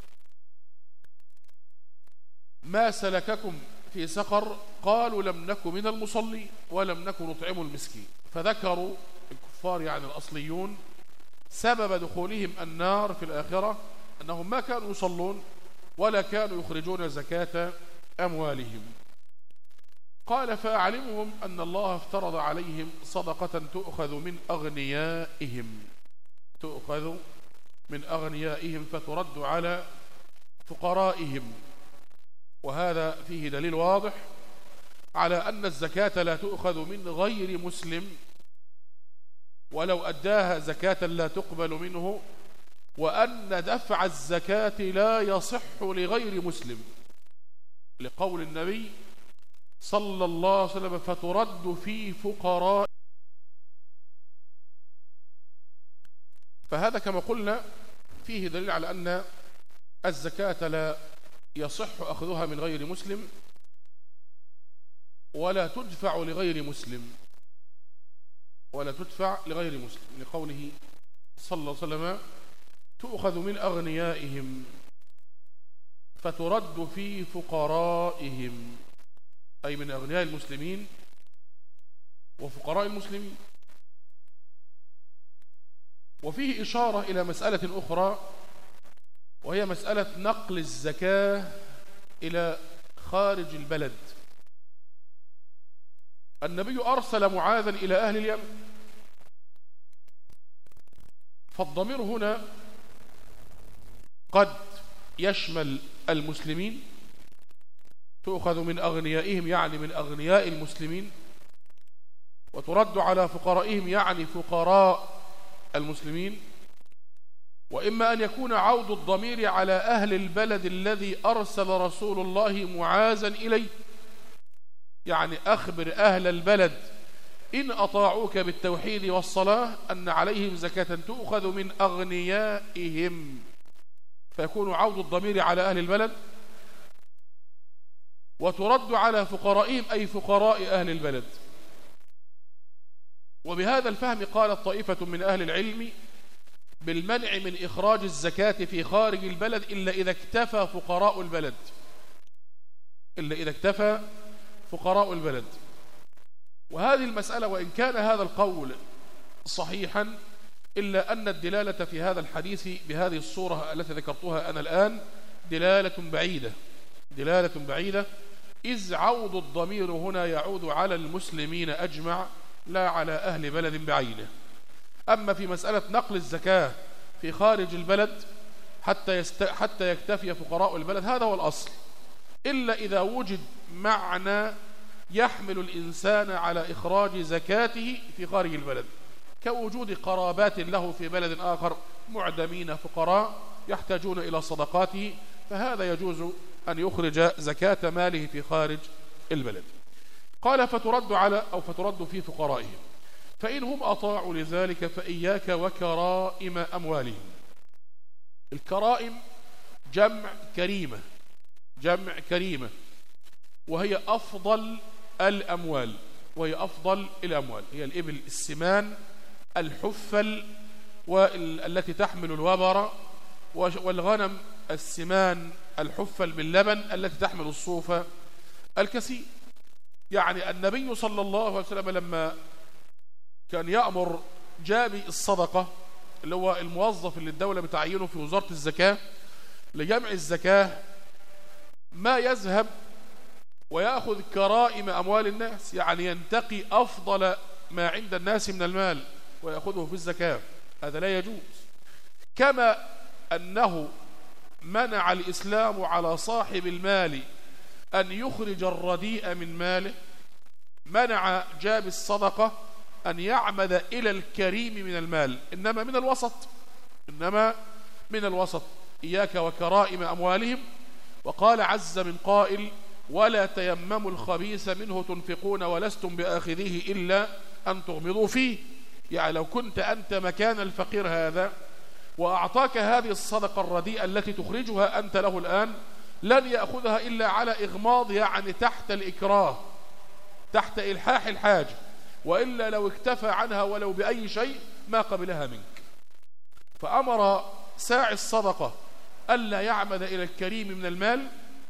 ما سلككم في سقر؟ قالوا لم نك من المصلين ولم نك نطعم المسكين. فذكروا الكفار يعني الأصليون سبب دخولهم النار في الآخرة أنهم ما كانوا يصلون ولا كانوا يخرجون زكاة أموالهم. قال: فأعلمهم أن الله افترض عليهم صدقة تؤخذ من أغنيائهم تؤخذ من أغنيائهم فترد على فقرائهم. وهذا فيه دليل واضح على أن الزكاة لا تؤخذ من غير مسلم، ولو أداها زكاة لا تقبل منه، وأن دفع الزكاة لا يصح لغير مسلم، لقول النبي صلى الله عليه وسلم: فترد في فقراء. فهذا كما قلنا فيه دليل على أن الزكاة لا يصح أخذها من غير مسلم ولا تدفع لغير مسلم ولا تدفع لغير مسلم لقوله صلى الله عليه وسلم: تؤخذ من أغنيائهم فترد في فقرائهم، أي من أغنياء المسلمين وفقراء المسلمين. وفيه إشارة إلى مسألة أخرى، وهي مسألة نقل الزكاة إلى خارج البلد. النبي أرسل معاذا إلى أهل اليمن، فالضمير هنا قد يشمل المسلمين، تؤخذ من أغنيائهم يعني من أغنياء المسلمين، وترد على فقرائهم يعني فقراء المسلمين. وإما أن يكون عود الضمير على أهل البلد الذي أرسل رسول الله معاذا إليه، يعني أخبر أهل البلد إن أطاعوك بالتوحيد والصلاة أن عليهم زكاة تؤخذ من أغنيائهم، فيكون عود الضمير على أهل البلد. وترد على فقرائهم أي فقراء أهل البلد. وبهذا الفهم قالت طائفة من أهل العلم بالمنع من إخراج الزكاة في خارج البلد إلا إذا اكتفى فقراء البلد إلا إذا اكتفى فقراء البلد. وهذه المسألة وإن كان هذا القول صحيحا إلا أن الدلالة في هذا الحديث بهذه الصورة التي ذكرتها أنا الآن دلالة بعيدة دلالة بعيدة إذ عود الضمير هنا يعود على المسلمين أجمع لا على أهل بلد بعينه. أما في مسألة نقل الزكاة في خارج البلد حتى, يست... حتى يكتفي فقراء البلد هذا هو الأصل، إلا إذا وجد معنى يحمل الإنسان على إخراج زكاته في خارج البلد، كوجود قرابات له في بلد آخر معدمين فقراء يحتاجون إلى صدقاته، فهذا يجوز أن يخرج زكاة ماله في خارج البلد. قال فترد على أو فترد في فقرائهم فإن هم أطاعوا لذلك فإياك وكرائم أموالهم. الكرائم جمع كريمة جمع كريمة وهي أفضل الأموال وهي أفضل الأموال هي الإبل السمان الحفل والتي تحمل الوبر، والغنم السمان الحفل باللبن التي تحمل الصوف الكثير. يعني النبي صلى الله عليه وسلم لما كان يأمر جابي الصدقة اللي هو الموظف اللي الدولة بتعينه في وزارة الزكاة لجمع الزكاة ما يذهب ويأخذ كرائم أموال الناس، يعني ينتقي أفضل ما عند الناس من المال ويأخذه في الزكاة، هذا لا يجوز. كما أنه منع الإسلام على صاحب المال أن يخرج الرديء من ماله، منع جاب الصدقة أن يعمد إلى الكريم من المال، إنما من الوسط إنما من الوسط إياك وكرائم أموالهم. وقال عز من قائل ولا تيمموا الخبيث منه تنفقون ولستم بآخذيه إلا أن تغمضوا فيه. يعني لو كنت أنت مكان الفقير هذا وأعطاك هذه الصدقة الرديئة التي تخرجها أنت له الآن لن يأخذها إلا على إغماض، يعني تحت الإكراه تحت إلحاح الحاجة، وإلا لو اكتفى عنها ولو بأي شيء ما قبلها منك. فأمر ساعي الصدقة ألا يعمد إلى الكريم من المال،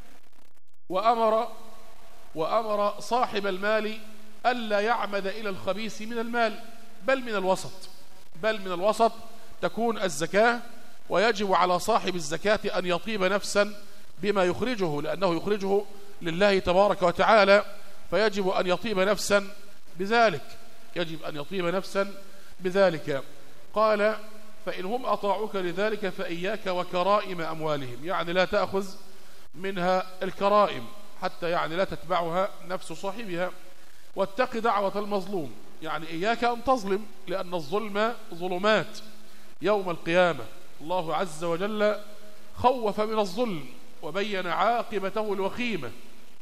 وأمر وأمر صاحب المال ألا يعمد إلى الخبيث من المال، بل من الوسط بل من الوسط تكون الزكاة. ويجب على صاحب الزكاة أن يطيب نفسا بما يخرجه، لأنه يخرجه لله تبارك وتعالى، فيجب أن يطيب نفسا بذلك يجب أن يطيب نفسا بذلك. قال فإن هم أطاعوك لذلك فإياك وكرائم أموالهم، يعني لا تأخذ منها الكرائم حتى يعني لا تتبعها نفس صاحبها. واتق دعوة المظلوم، يعني إياك أن تظلم، لأن الظلم ظلمات يوم القيامة. الله عز وجل خوف من الظلم وبين عاقبته الوخيمة،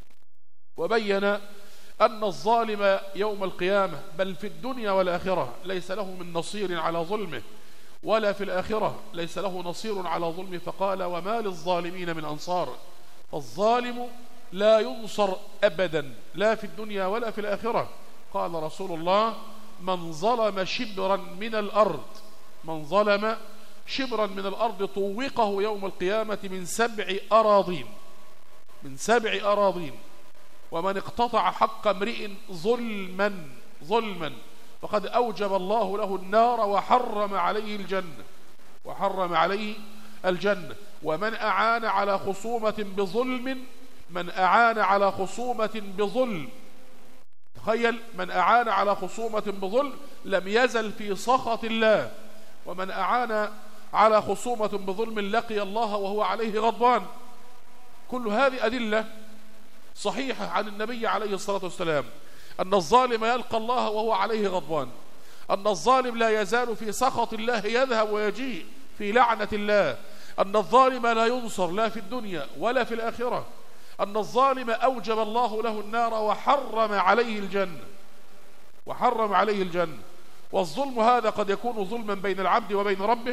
وبين أن الظالم يوم القيامة بل في الدنيا والآخرة ليس له من نصير على ظلمه، ولا في الآخرة ليس له نصير على ظلمه. فقال وما للظالمين من أنصار. فالظالم لا ينصر أبدا لا في الدنيا ولا في الآخرة. قال رسول الله من ظلم شبرا من الأرض من ظلم شبرا من الأرض طوقه يوم القيامة من سبع أراضين من سبع أراضين ومن اقتطع حق امرئ ظلما ظلما فقد أوجب الله له النار وحرم عليه الجنة وحرم عليه الجنة. ومن أعان على خصومة بظلم من أعان على خصومة بظلم تخيل، من أعان على خصومة بظلم لم يزل في سخط الله، ومن أعان على خصومة بظلم لقي الله وهو عليه غضبان. كل هذه أدلة صحيحة عن النبي عليه الصلاة والسلام أن الظالم يلقى الله وهو عليه غضبان، أن الظالم لا يزال في سخط الله يذهب ويجيء في لعنة الله، أن الظالم لا ينصر لا في الدنيا ولا في الآخرة، أن الظالم أوجب الله له النار وحرم عليه الجنة وحرم عليه الجنة. والظلم هذا قد يكون ظلما بين العبد وبين ربه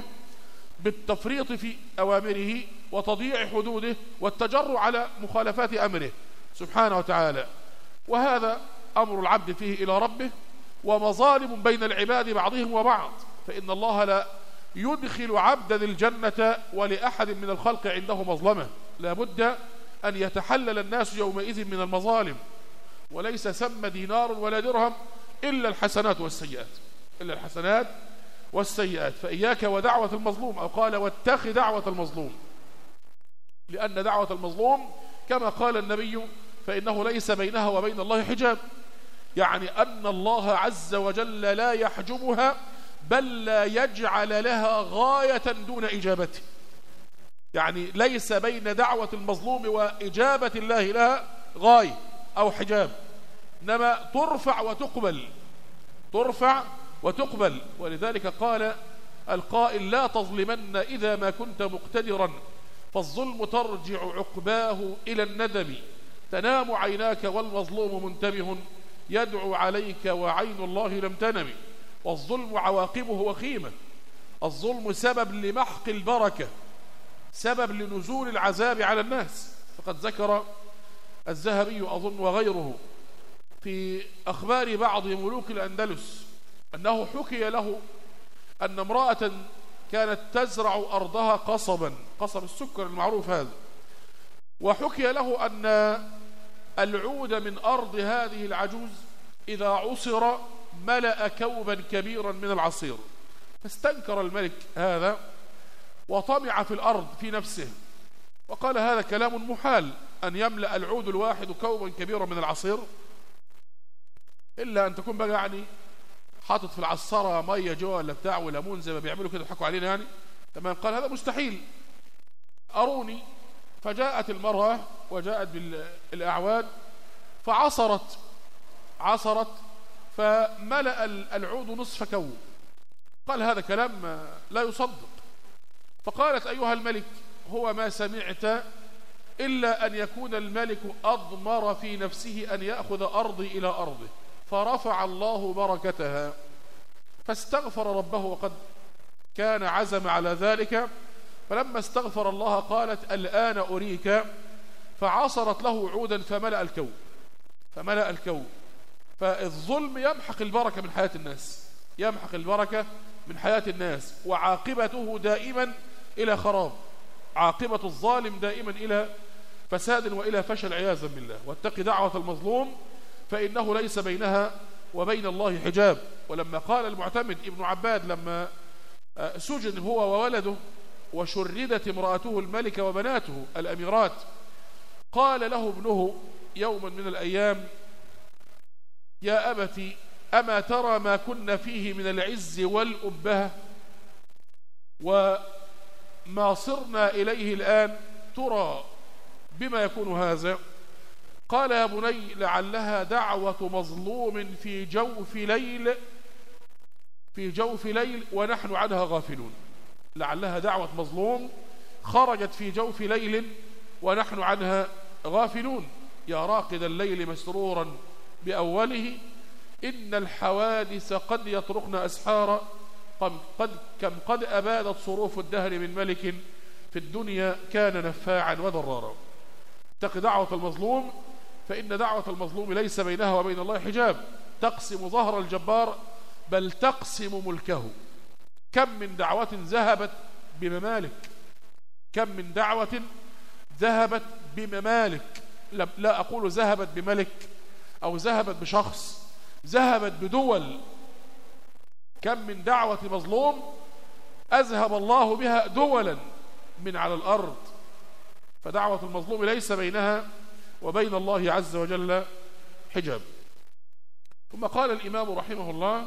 بالتفريط في أوامره وتضييع حدوده والتجرع على مخالفات أمره، سبحانه وتعالى. وهذا أمر العبد فيه إلى ربه، ومظالم بين العباد بعضهم وبعض، فإن الله لا يدخل عبدا الجنة ولأحد من الخلق عنده مظلمة، لا بد أن يتحلل الناس يومئذ من المظالم، وليس ثم دينار ولا درهم إلا الحسنات والسيئات، إلا الحسنات والسيئات. فإياك ودعوة المظلوم، أو قال واتخ دعوة المظلوم، لأن دعوة المظلوم كما قال النبي فإنه ليس بينها وبين الله حجاب، يعني أن الله عز وجل لا يحجبها، بل لا يجعل لها غاية دون إجابته. يعني ليس بين دعوة المظلوم وإجابة الله لها غاية أو حجاب، إنما ترفع وتقبل، ترفع وتقبل. ولذلك قال القائل لا تظلمن إذا ما كنت مقتدرا، فالظلم ترجع عقباه إلى الندم، تنام عيناك والمظلوم منتبه، يدعو عليك وعين الله لم تنم. والظلم عواقبه وخيمة، الظلم سبب لمحق البركة، سبب لنزول العذاب على الناس. فقد ذكر الذهبي أظن وغيره في أخبار بعض ملوك الأندلس أنه حكي له أن امرأة كانت تزرع أرضها قصبا، قصب السكر المعروف هذا، وحكي له أن العود من أرض هذه العجوز إذا عصر ملأ كوبا كبيرا من العصير، فاستنكر الملك هذا وطمع في الأرض في نفسه، وقال هذا كلام محال أن يملأ العود الواحد كوبا كبيرا من العصير، إلا أن تكون بقى يعني حاطط في العصارة مية جوا ولا بتاع وليمون زي ما بيعملوا كده يضحكوا علينا يعني. تمام. قال هذا مستحيل، أروني. فجاءت المرأة وجاءت بالأعواد فعصرت عصرت فملأ العود نصف كوب. قال هذا كلام لا يصدق. فقالت أيها الملك هو ما سمعت إلا أن يكون الملك أضمر في نفسه أن يأخذ أرضي إلى أرضه، فرفع الله بركتها. فاستغفر ربه وقد كان عزم على ذلك، فلما استغفر الله قالت الآن أريك، فعصرت له عودا فملأ الكوب فملأ الكوب. فالظلم يمحق البركة من حياة الناس، يمحق البركة من حياة الناس، وعاقبته دائما إلى خراب، عاقبة الظالم دائما إلى فساد وإلى فشل عياذا بالله. واتق دعوة المظلوم فإنه ليس بينها وبين الله حجاب. ولما قال المعتمد ابن عباد لما سجن هو وولده وشردت امرأته الملكة وبناته الأميرات، قال له ابنه يوما من الأيام يا أبتي أما ترى ما كنا فيه من العز والأبهة وما صرنا إليه الآن، ترى بما يكون هذا؟ قال يا بني لعلها دعوة مظلوم في جوف ليل في جوف ليل ونحن عنها غافلون. لعلها دعوة مظلوم خرجت في جوف ليل ونحن عنها غافلون. يا راقد الليل مسرورا بأوله، إن الحوادث قد يطرقن أسحارا، قد كم قد أبادت صروف الدهر من ملك في الدنيا كان نفاعا وضرارا. اتق دعوة المظلوم فإن دعوة المظلوم ليس بينها وبين الله حجاب، تقسم ظهر الجبار بل تقسم ملكه. كم من دعوة ذهبت بممالك، كم من دعوة ذهبت بممالك، لا أقول ذهبت بملك أو ذهبت بشخص، ذهبت بدول. كم من دعوة مظلوم أذهب الله بها دولا من على الأرض. فدعوة المظلوم ليس بينها وبين الله عز وجل حجاب. ثم قال الإمام رحمه الله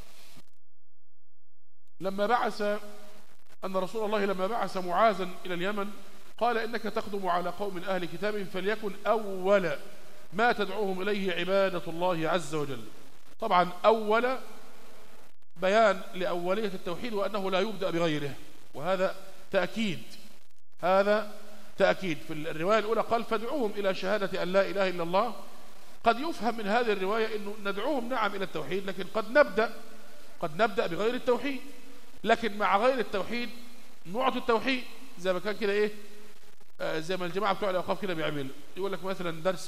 لما بعث أن رسول الله لما بعث معاذا إلى اليمن قال إنك تقدم على قوم أهل كتاب فليكن أول ما تدعوهم إليه عبادة الله عز وجل. طبعا أول بيان لأولية التوحيد وأنه لا يبدأ بغيره، وهذا تأكيد، هذا تأكيد. في الرواية الأولى قال فادعوهم إلى شهادة أن لا إله إلا الله. قد يفهم من هذه الرواية أنه ندعوهم نعم إلى التوحيد، لكن قد نبدأ قد نبدأ بغير التوحيد، لكن مع غير التوحيد نعطي التوحيد زي ما كان كده إيه زي ما الجماعه بتوع الاوقاف كده بيعملوا، يقول لك مثلا درس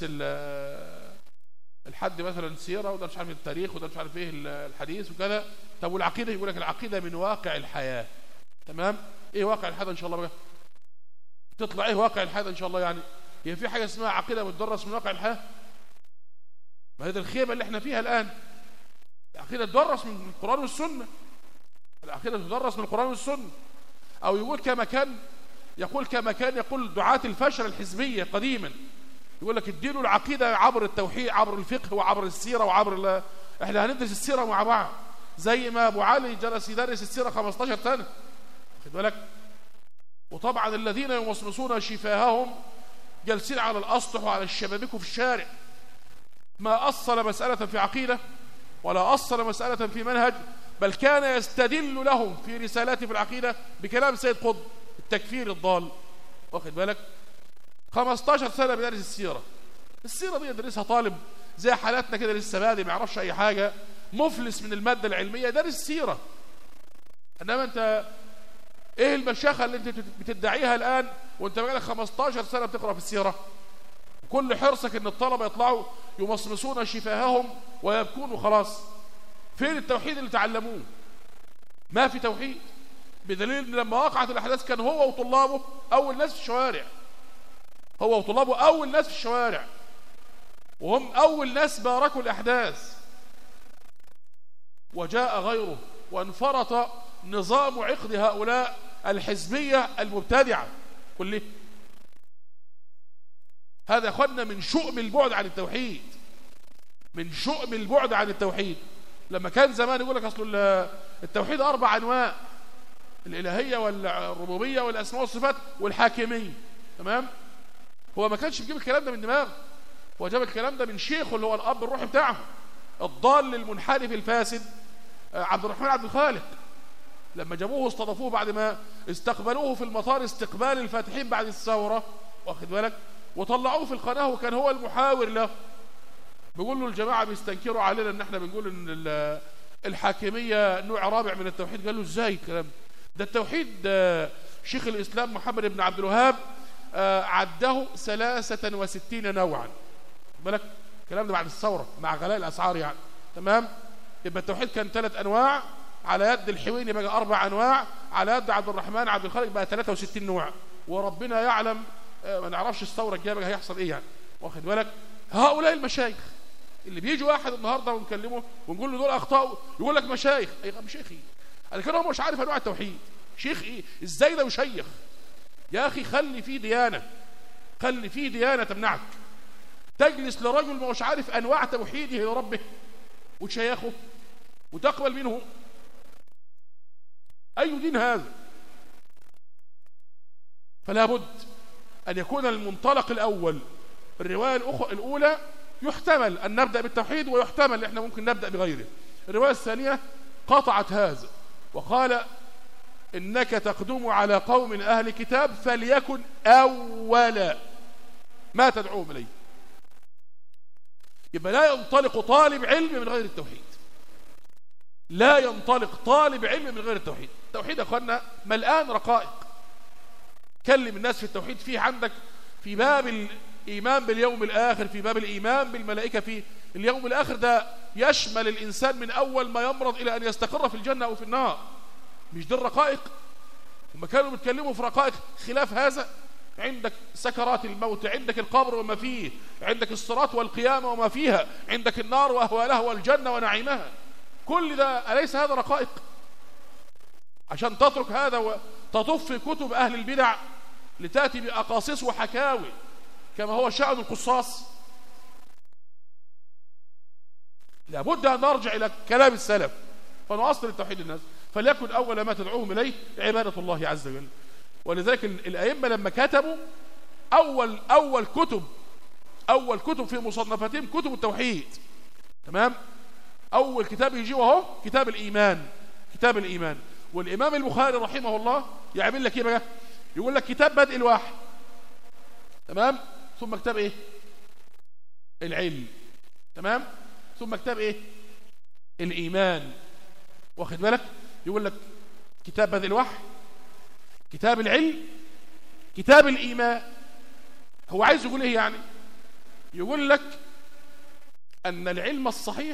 الحد مثلا سيره، وده مش عارف التاريخ، وده مش عارف ايه الحديث وكذا. طب والعقيده؟ يقول لك العقيده من واقع الحياه. تمام؟ ايه واقع الحياه ان شاء الله بقى؟ تطلع ايه واقع الحياه ان شاء الله؟ يعني هي في حاجه اسمها عقيده بتدرس من واقع الحياه؟ ما هي دي الخيبه اللي احنا فيها الان. العقيده تدرس من القران والسنه، العقيده تدرس من القران والسنه. او يقول كما كان يقول كما كان يقول دعاة الفشل الحزبيه قديما، يقول لك اديله العقيده عبر التوحيد، عبر الفقه، وعبر السيره، وعبر ال... احنا هندرس السيره مع بعض، زي ما ابو علي جلس يدرس السيره خمستاشر سنه. خد بالك؟ وطبعا الذين يمصمصون شفاههم جالسين على الاسطح وعلى الشبابيك في الشارع، ما اصل مساله في عقيده ولا اصل مساله في منهج، بل كان يستدل لهم في رسالاته في العقيده بكلام سيد قطب التكفير الضال. واخد بالك؟ خمستاشر سنه بيدرس السيره. السيره دي يدرسها طالب زي حالاتنا كده لسه بادئ ما يعرفش اي حاجه، مفلس من الماده العلميه، يدرس السيره. انما انت ايه المشاخه اللي انت بتدعيها الان وانت بقالك خمستاشر سنه بتقرا في السيره؟ كل حرصك ان الطلبه يطلعوا يمصمصون شفاههم ويبكون وخلاص. فين التوحيد اللي تعلموه؟ ما في توحيد، بدليل ان لما وقعت الاحداث كان هو وطلابه اول ناس في الشوارع، هو وطلابه اول ناس في الشوارع، وهم اول ناس باركوا الاحداث. وجاء غيره وانفرط نظام عقد هؤلاء الحزبيه المبتدعه كله. هذا يا اخوانا من شؤم البعد عن التوحيد، من شؤم البعد عن التوحيد. لما كان زمان يقول لك اصل التوحيد اربع انواع: الالهيه والربوبيه والاسماء والصفات والحاكميه. تمام؟ هو ما كانش بيجيب الكلام ده من دماغه، هو جاب الكلام ده من شيخه اللي هو الاب الروحي بتاعه الضال المنحرف الفاسد عبد الرحمن عبد الخالق. لما جابوه واستضافوه بعد ما استقبلوه في المطار استقبال الفاتحين بعد الثوره، واخد بالك، وطلعوه في القناه وكان هو المحاور له، بيقول له الجماعه بيستنكروا علينا ان احنا بنقول ان الحاكميه نوع رابع من التوحيد. قال له ازاي الكلام ده؟ التوحيد شيخ الاسلام محمد بن عبد الوهاب عده ثلاثة وستين نوعا. بالك الكلام ده بعد الثوره مع غلاء الاسعار يعني. تمام؟ يبقى التوحيد كان ثلاث انواع، على يد الحويني بقى اربع انواع، على يد عبد الرحمن عبد الخالق بقى ثلاثة وستين نوع. وربنا يعلم ما نعرفش الثوره الجايه بقى هيحصل ايه يعني. واخد بالك؟ هؤلاء المشايخ اللي بيجي واحد النهارده ونكلمه ونقول له دول اخطاء يقول لك مشايخ. اي مشايخ ايه؟ انا كده هو مش عارف انواع التوحيد. شيخ ايه؟ ازاي ده يشيخ؟ يا اخي خلي فيه ديانه، خلي فيه ديانه تمنعك تجلس لرجل ما مش عارف انواع توحيده لربه وتشيخه وتقبل منه. اي دين هذا؟ فلا بد ان يكون المنطلق الاول الروايه الاولى يحتمل ان نبدا بالتوحيد ويحتمل ان احنا ممكن نبدا بغيره. الروايه الثانيه قطعت هذا وقال انك تقدم على قوم اهل كتاب فليكن اول ما تدعوهم اليه. يبقى لا ينطلق طالب علم من غير التوحيد، لا ينطلق طالب علم من غير التوحيد. التوحيد يا اخوانا ملآن رقائق. كلم الناس في التوحيد. فيه عندك في باب الايمان باليوم الاخر، في باب الايمان بالملائكه، في اليوم الاخر ده يشمل الانسان من اول ما يمرض الى ان يستقر في الجنه او في النار. مش دي الرقائق؟ هم كانوا بيتكلموا في رقائق خلاف هذا. عندك سكرات الموت، عندك القبر وما فيه، عندك الصراط والقيامه وما فيها، عندك النار واهوالها والجنه ونعيمها. كل ده أليس هذا رقائق؟ عشان تترك هذا وتطف في كتب أهل البدع لتأتي بأقاصيص وحكاوي كما هو شأن القصاص. لابد أن نرجع إلى كلام السلف فنؤصل التوحيد للناس. فليكن أول ما تدعوهم إليه عبادة الله عز وجل. ولذلك الأئمة لما كتبوا أول أول كتب أول كتب في مصنفاتهم كتب التوحيد. تمام؟ أول كتاب يجي وهو كتاب الإيمان، كتاب الإيمان. والإمام البخاري رحمه الله يعمل لك إيه بقى؟ يقول لك كتاب بدء الوحي، تمام؟ ثم كتاب إيه؟ العلم، تمام؟ ثم كتاب إيه؟ الإيمان. واخد بالك؟ يقول لك كتاب بدء الوحي، كتاب العلم، كتاب الإيمان، هو عايز يقول ايه يعني؟ يقول لك ان العلم الصحيح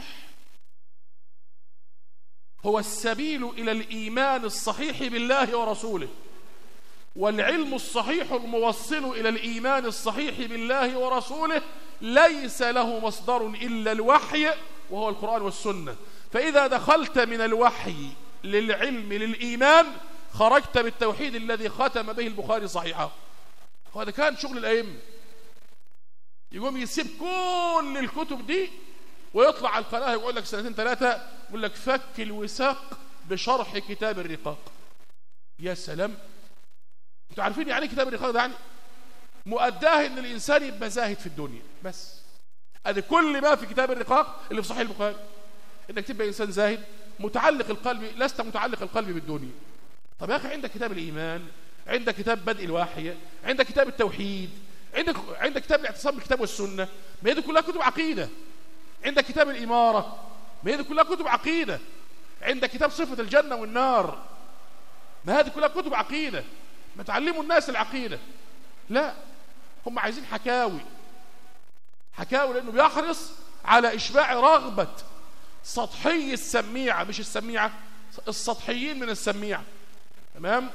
هو السبيل الى الايمان الصحيح بالله ورسوله، والعلم الصحيح الموصل الى الايمان الصحيح بالله ورسوله ليس له مصدر الا الوحي وهو القرآن والسنة. فاذا دخلت من الوحي للعلم للايمان خرجت بالتوحيد الذي ختم به البخاري صحيحه. وهذا كان شغل الائمه، يقوم يسيب كل الكتب دي ويطلع على القناه يقول لك سنتين ثلاثه يقول لك فك الوثاق بشرح كتاب الرقاق. يا سلام، انتوا عارفين يعني كتاب الرقاق ده؟ يعني مؤداه ان الانسان يبقى زاهد في الدنيا بس. ادي كل ما في كتاب الرقاق اللي في صحيح البخاري، انك تبقى انسان زاهد متعلق القلب، لست متعلق القلب بالدنيا. طب يا اخي عندك كتاب الايمان، عندك كتاب بدء الوحي، عندك كتاب التوحيد، عندك عندك كتاب الاعتصام بالكتاب والسنه، ما هي دي كلها كتب عقيده. عندك كتاب الاماره، ما هي دي كلها كتب عقيده. عندك كتاب صفه الجنه والنار، ما هذه كلها كتب عقيده. ما تعلموا الناس العقيده، لا هم عايزين حكاوي حكاوي، لانه بيحرص على اشباع رغبه سطحي السميعه، مش السميعه، السطحيين من السميعه. تمام؟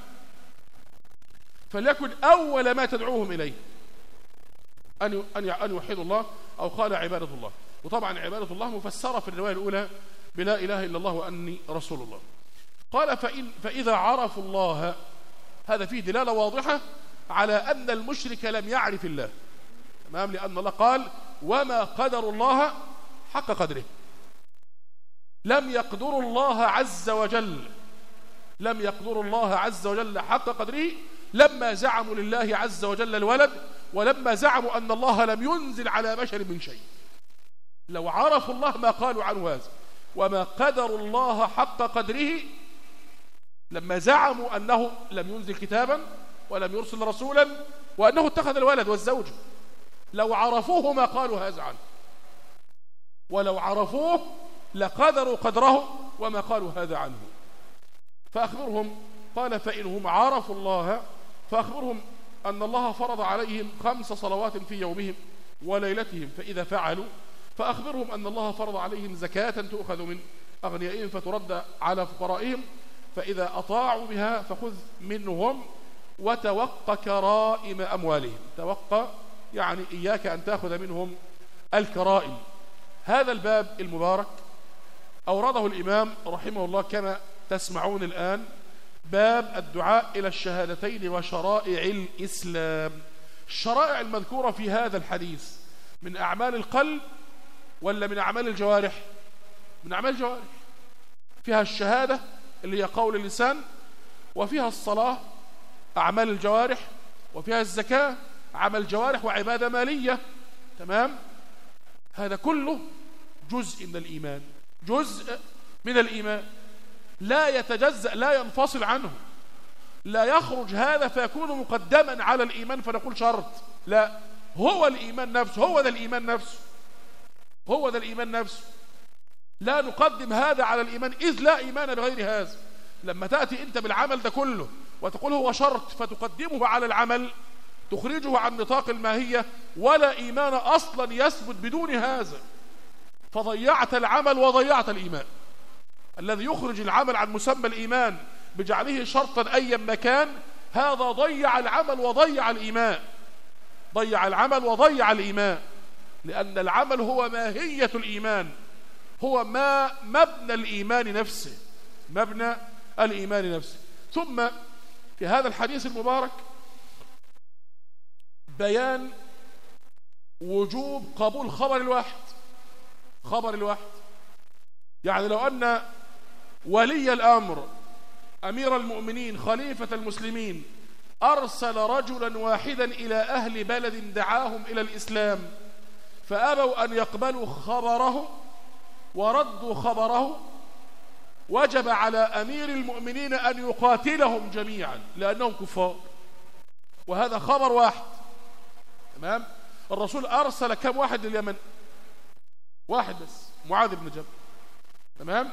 فليكن اول ما تدعوهم اليه ان ان ان يوحدوا الله، او قال عباده الله. وطبعا عباده الله مفسره في الروايه الاولى بلا اله الا الله واني رسول الله. قال فإن فاذا عرفوا الله، هذا فيه دلاله واضحه على ان المشرك لم يعرف الله. تمام؟ لان الله قال وما قدروا الله حق قدره. لم يقدروا الله عز وجل لم يقدروا الله عز وجل حق قدره لما زعموا لله عز وجل الولد، ولما زعموا أن الله لم ينزل على بشر من شيء. لو عرفوا الله ما قالوا عنه هذا. وما قدروا الله حق قدره لما زعموا أنه لم ينزل كتابا ولم يرسل رسولا وأنه اتخذ الولد والزوج. لو عرفوه ما قالوا هذا عنه، ولو عرفوه لقدروا قدره وما قالوا هذا عنه. فأخبرهم، قال فإنهم عرفوا الله فأخبرهم أن الله فرض عليهم خمس صلوات في يومهم وليلتهم، فإذا فعلوا فأخبرهم أن الله فرض عليهم زكاة تؤخذ من أغنيائهم فترد على فقرائهم، فإذا أطاعوا بها فخذ منهم وتوق كرائم أموالهم. توق يعني إياك أن تأخذ منهم الكرائم. هذا الباب المبارك أورده الإمام رحمه الله كما تسمعون الآن، باب الدعاء إلى الشهادتين وشرائع الإسلام. الشرائع المذكورة في هذا الحديث من أعمال القلب ولا من أعمال الجوارح؟ من أعمال الجوارح. فيها الشهادة اللي هي قول اللسان، وفيها الصلاة أعمال الجوارح، وفيها الزكاة عمل جوارح وعبادة مالية. تمام؟ هذا كله جزء من الإيمان، جزء من الإيمان لا يتجزأ، لا ينفصل عنه، لا يخرج هذا فيكون مقدما على الإيمان فنقول شرط. لا، هو الإيمان نفسه، هو ذا الإيمان نفسه، هو ذا الإيمان نفسه. لا نقدم هذا على الإيمان إذ لا إيمان بغير هذا. لما تأتي أنت بالعمل ده كله وتقول هو شرط فتقدمه على العمل تخرجه عن نطاق الماهية، ولا إيمان أصلا يثبت بدون هذا، فضيعت العمل وضيعت الإيمان. الذي يخرج العمل عن مسمى الإيمان بجعله شرطا أيا ما كان، هذا ضيع العمل وضيع الإيمان، ضيع العمل وضيع الإيمان، لأن العمل هو ماهية الإيمان، هو ما مبنى الإيمان نفسه، مبنى الإيمان نفسه. ثم في هذا الحديث المبارك بيان وجوب قبول خبر الواحد، خبر الواحد. يعني لو أن ولي الأمر أمير المؤمنين خليفة المسلمين أرسل رجلا واحدا إلى أهل بلد دعاهم إلى الإسلام فأبوا أن يقبلوا خبره وردوا خبره، وجب على أمير المؤمنين أن يقاتلهم جميعا لأنهم كفار، وهذا خبر واحد. تمام؟ الرسول أرسل كم واحد لليمن؟ واحد بس، معاذ بن جبل. تمام؟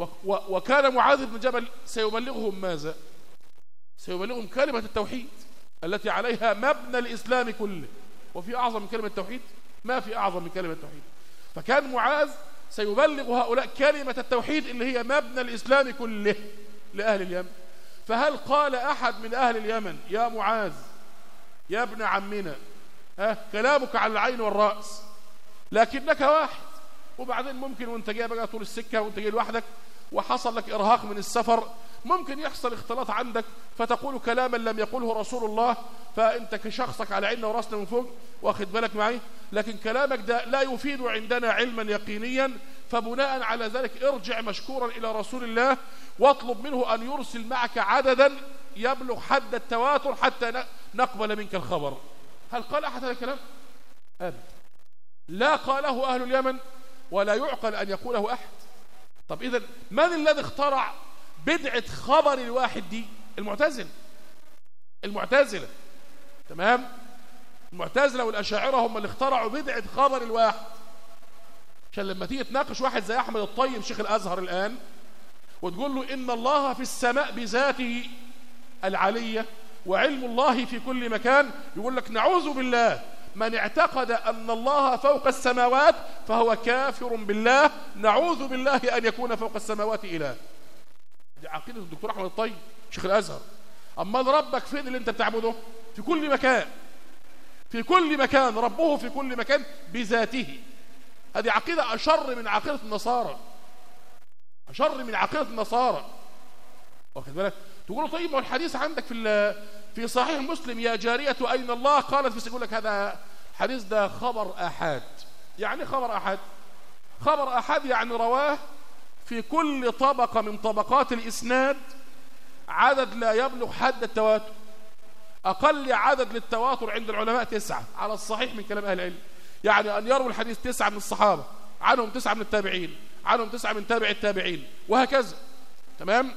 وكان معاذ بن جبل سيبلغهم ماذا؟ سيبلغهم كلمة التوحيد. التي عليها مبنى الإسلام كله. وفي أعظم من كلمة التوحيد؟ ما في أعظم من كلمة التوحيد. فكان معاذ سيبلغ هؤلاء كلمة التوحيد اللي هي مبنى الإسلام كله لأهل اليمن. فهل قال أحد من أهل اليمن يا معاذ يا ابن عمنا ها كلامك على العين والرأس لكنك واحد، وبعدين ممكن وانت جاي بقى طول السكة وانت جاي لوحدك وحصل لك إرهاق من السفر ممكن يحصل اختلاط عندك فتقول كلاما لم يقوله رسول الله، فأنت كشخصك على عيننا وراسنا من فوق واخد بالك معي، لكن كلامك ده لا يفيد عندنا علما يقينيا، فبناء على ذلك ارجع مشكورا إلى رسول الله واطلب منه أن يرسل معك عددا يبلغ حد التواتر حتى نقبل منك الخبر. هل قال أحد هذا الكلام؟ أبدا، لا قاله أهل اليمن ولا يعقل أن يقوله أحد. طب إذن من الذي اخترع بدعة خبر الواحد دي؟ المعتزلة. المعتزلة تمام؟ المعتزلة والأشاعرة هم اللي اخترعوا بدعة خبر الواحد، عشان لما تيجي تناقش واحد زي أحمد الطيب شيخ الأزهر الآن وتقول له إن الله في السماء بذاته العلية وعلم الله في كل مكان، يقول لك نعوذ بالله، من اعتقد أن الله فوق السماوات فهو كافر بالله، نعوذ بالله أن يكون فوق السماوات إله. دي عقيدة الدكتور أحمد الطيب شيخ الأزهر. أما ربك فين اللي أنت بتعبده؟ في كل مكان، في كل مكان، ربه في كل مكان بذاته. هذه عقيدة أشر من عقيدة النصارى، أشر من عقيدة النصارى. واخد بالك؟ تقول طيب ما الحديث عندك في في صحيح مسلم يا جارية أين الله قالت، بس يقول لك هذا حديث ده خبر أحد. يعني خبر أحد، خبر أحد يعني رواه في كل طبقة من طبقات الإسناد عدد لا يبلغ حد التواتر. أقل عدد للتواتر عند العلماء تسعة على الصحيح من كلام أهل العلم، يعني أن يروي الحديث تسعة من الصحابة، عنهم تسعة من التابعين، عنهم تسعة من تابع التابعين، وهكذا. تمام؟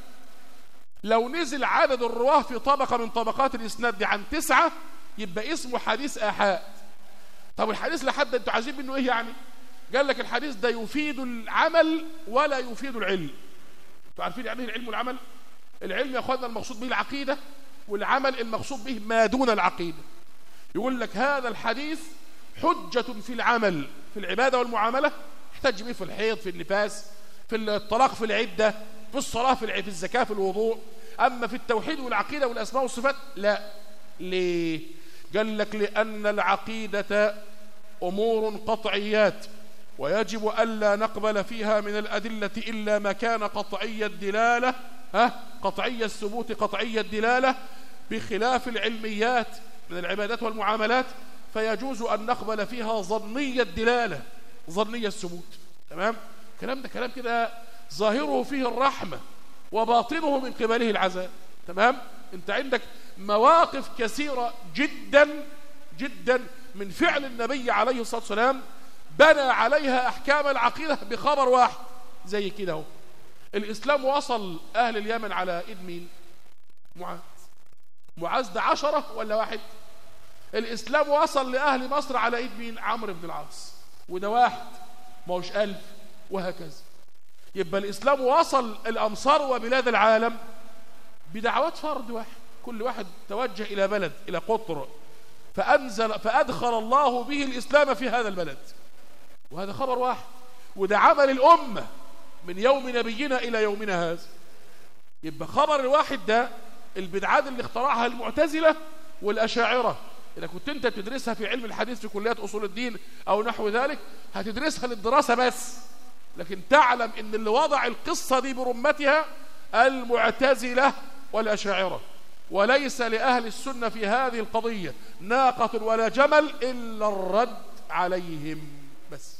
لو نزل عدد الرواه في طبقة من طبقات الإسناد دي عن تسعة يبقى اسمه حديث آحاد. طب الحديث لحد انتوا عايزين منه ايه يعني؟ قال لك الحديث ده يفيد العمل ولا يفيد العلم. انتوا عارفين يعني ايه العلم والعمل؟ العلم يا اخواننا المقصود به العقيدة، والعمل المقصود به ما دون العقيدة. يقول لك هذا الحديث حجة في العمل في العبادة والمعاملة، يحتاج به في الحيض، في النفاس، في الطلاق، في العدة، في الصلاة، في الزكاة، في الوضوء. أما في التوحيد والعقيدة والأسماء والصفات لا. ليه؟ قال لك لأن العقيدة أمور قطعيات ويجب ألا نقبل فيها من الأدلة إلا ما كان قطعي الدلالة، ها قطعي الثبوت قطعي الدلالة، بخلاف العلميات من العبادات والمعاملات فيجوز أن نقبل فيها ظنية الدلالة ظنية الثبوت. تمام؟ الكلام ده كلام كده ظاهره فيه الرحمة وباطنه من قبله العذاب. تمام؟ انت عندك مواقف كثيرة جدا جدا من فعل النبي عليه الصلاة والسلام بنى عليها أحكام العقيدة بخبر واحد زي كده اهو. الإسلام وصل أهل اليمن على إيد مين؟ معاذ. معاذ ده عشرة ولا واحد؟ الإسلام وصل لأهل مصر على إيد مين؟ عمرو بن العاص، وده واحد ما هوش ألف، وهكذا. يبقى الإسلام وصل الأمصار وبلاد العالم بدعوات فرد واحد، كل واحد توجه إلى بلد، إلى قطر، فأنزل فأدخل الله به الإسلام في هذا البلد، وهذا خبر واحد، وده عمل الأمة من يوم نبينا إلى يومنا هذا. يبقى خبر الواحد ده البدعات اللي اخترعها المعتزلة والأشاعرة، إذا كنت أنت تدرسها في علم الحديث في كليات أصول الدين أو نحو ذلك هتدرسها للدراسة بس، لكن تعلم إن اللي وضع القصة دي برمتها المعتزلة والأشاعرة، وليس لأهل السنة في هذه القضية ناقة ولا جمل إلا الرد عليهم بس.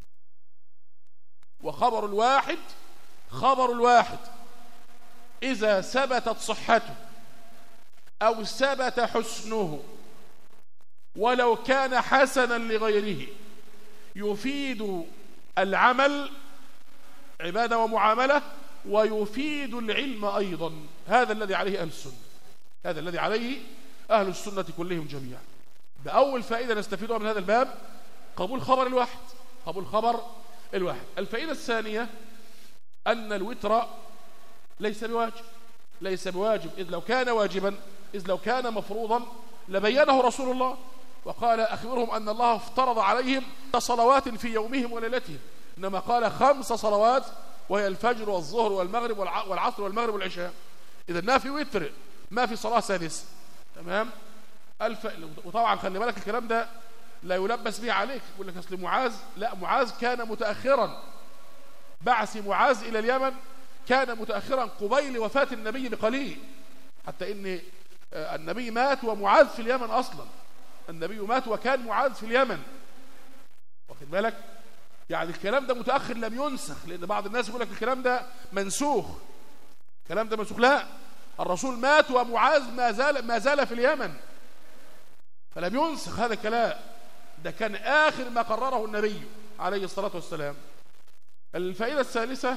وخبر الواحد خبر الواحد إذا ثبتت صحته أو ثبت حسنه ولو كان حسنا لغيره يفيد العمل عبادة ومعاملة ويفيد العلم أيضا. هذا الذي عليه أهل السنة، هذا الذي عليه أهل السنة كلهم جميعا. بأول فائدة نستفيدها من هذا الباب قبول خبر الواحد، قبول خبر الواحد. الفائدة الثانية أن الوتر ليس بواجب، ليس بواجب إذ لو كان واجبا إذ لو كان مفروضا لبينه رسول الله وقال أخبرهم أن الله افترض عليهم صلوات في يومهم وليلتهم، إنما قال خمس صلوات وهي الفجر والظهر والمغرب والعصر والمغرب والعشاء. إذا ما في وتر، ما في صلاة سادسة. تمام. الف... وطبعا خلي بالك الكلام ده لا يلبس به عليك، يقول لك أصل معاذ، لا، معاذ كان متأخرا، بعث معاذ إلى اليمن كان متأخرا قبيل وفاة النبي بقليل، حتى إن النبي مات ومعاذ في اليمن أصلا، النبي مات وكان معاذ في اليمن، واخد بالك؟ يعني الكلام ده متأخر لم ينسخ، لأن بعض الناس يقول لك الكلام ده منسوخ، الكلام ده منسوخ، لا، الرسول مات ومعاذ ما زال ما زال في اليمن، فلم ينسخ هذا الكلام، ده كان آخر ما قرره النبي عليه الصلاة والسلام. الفائدة الثالثة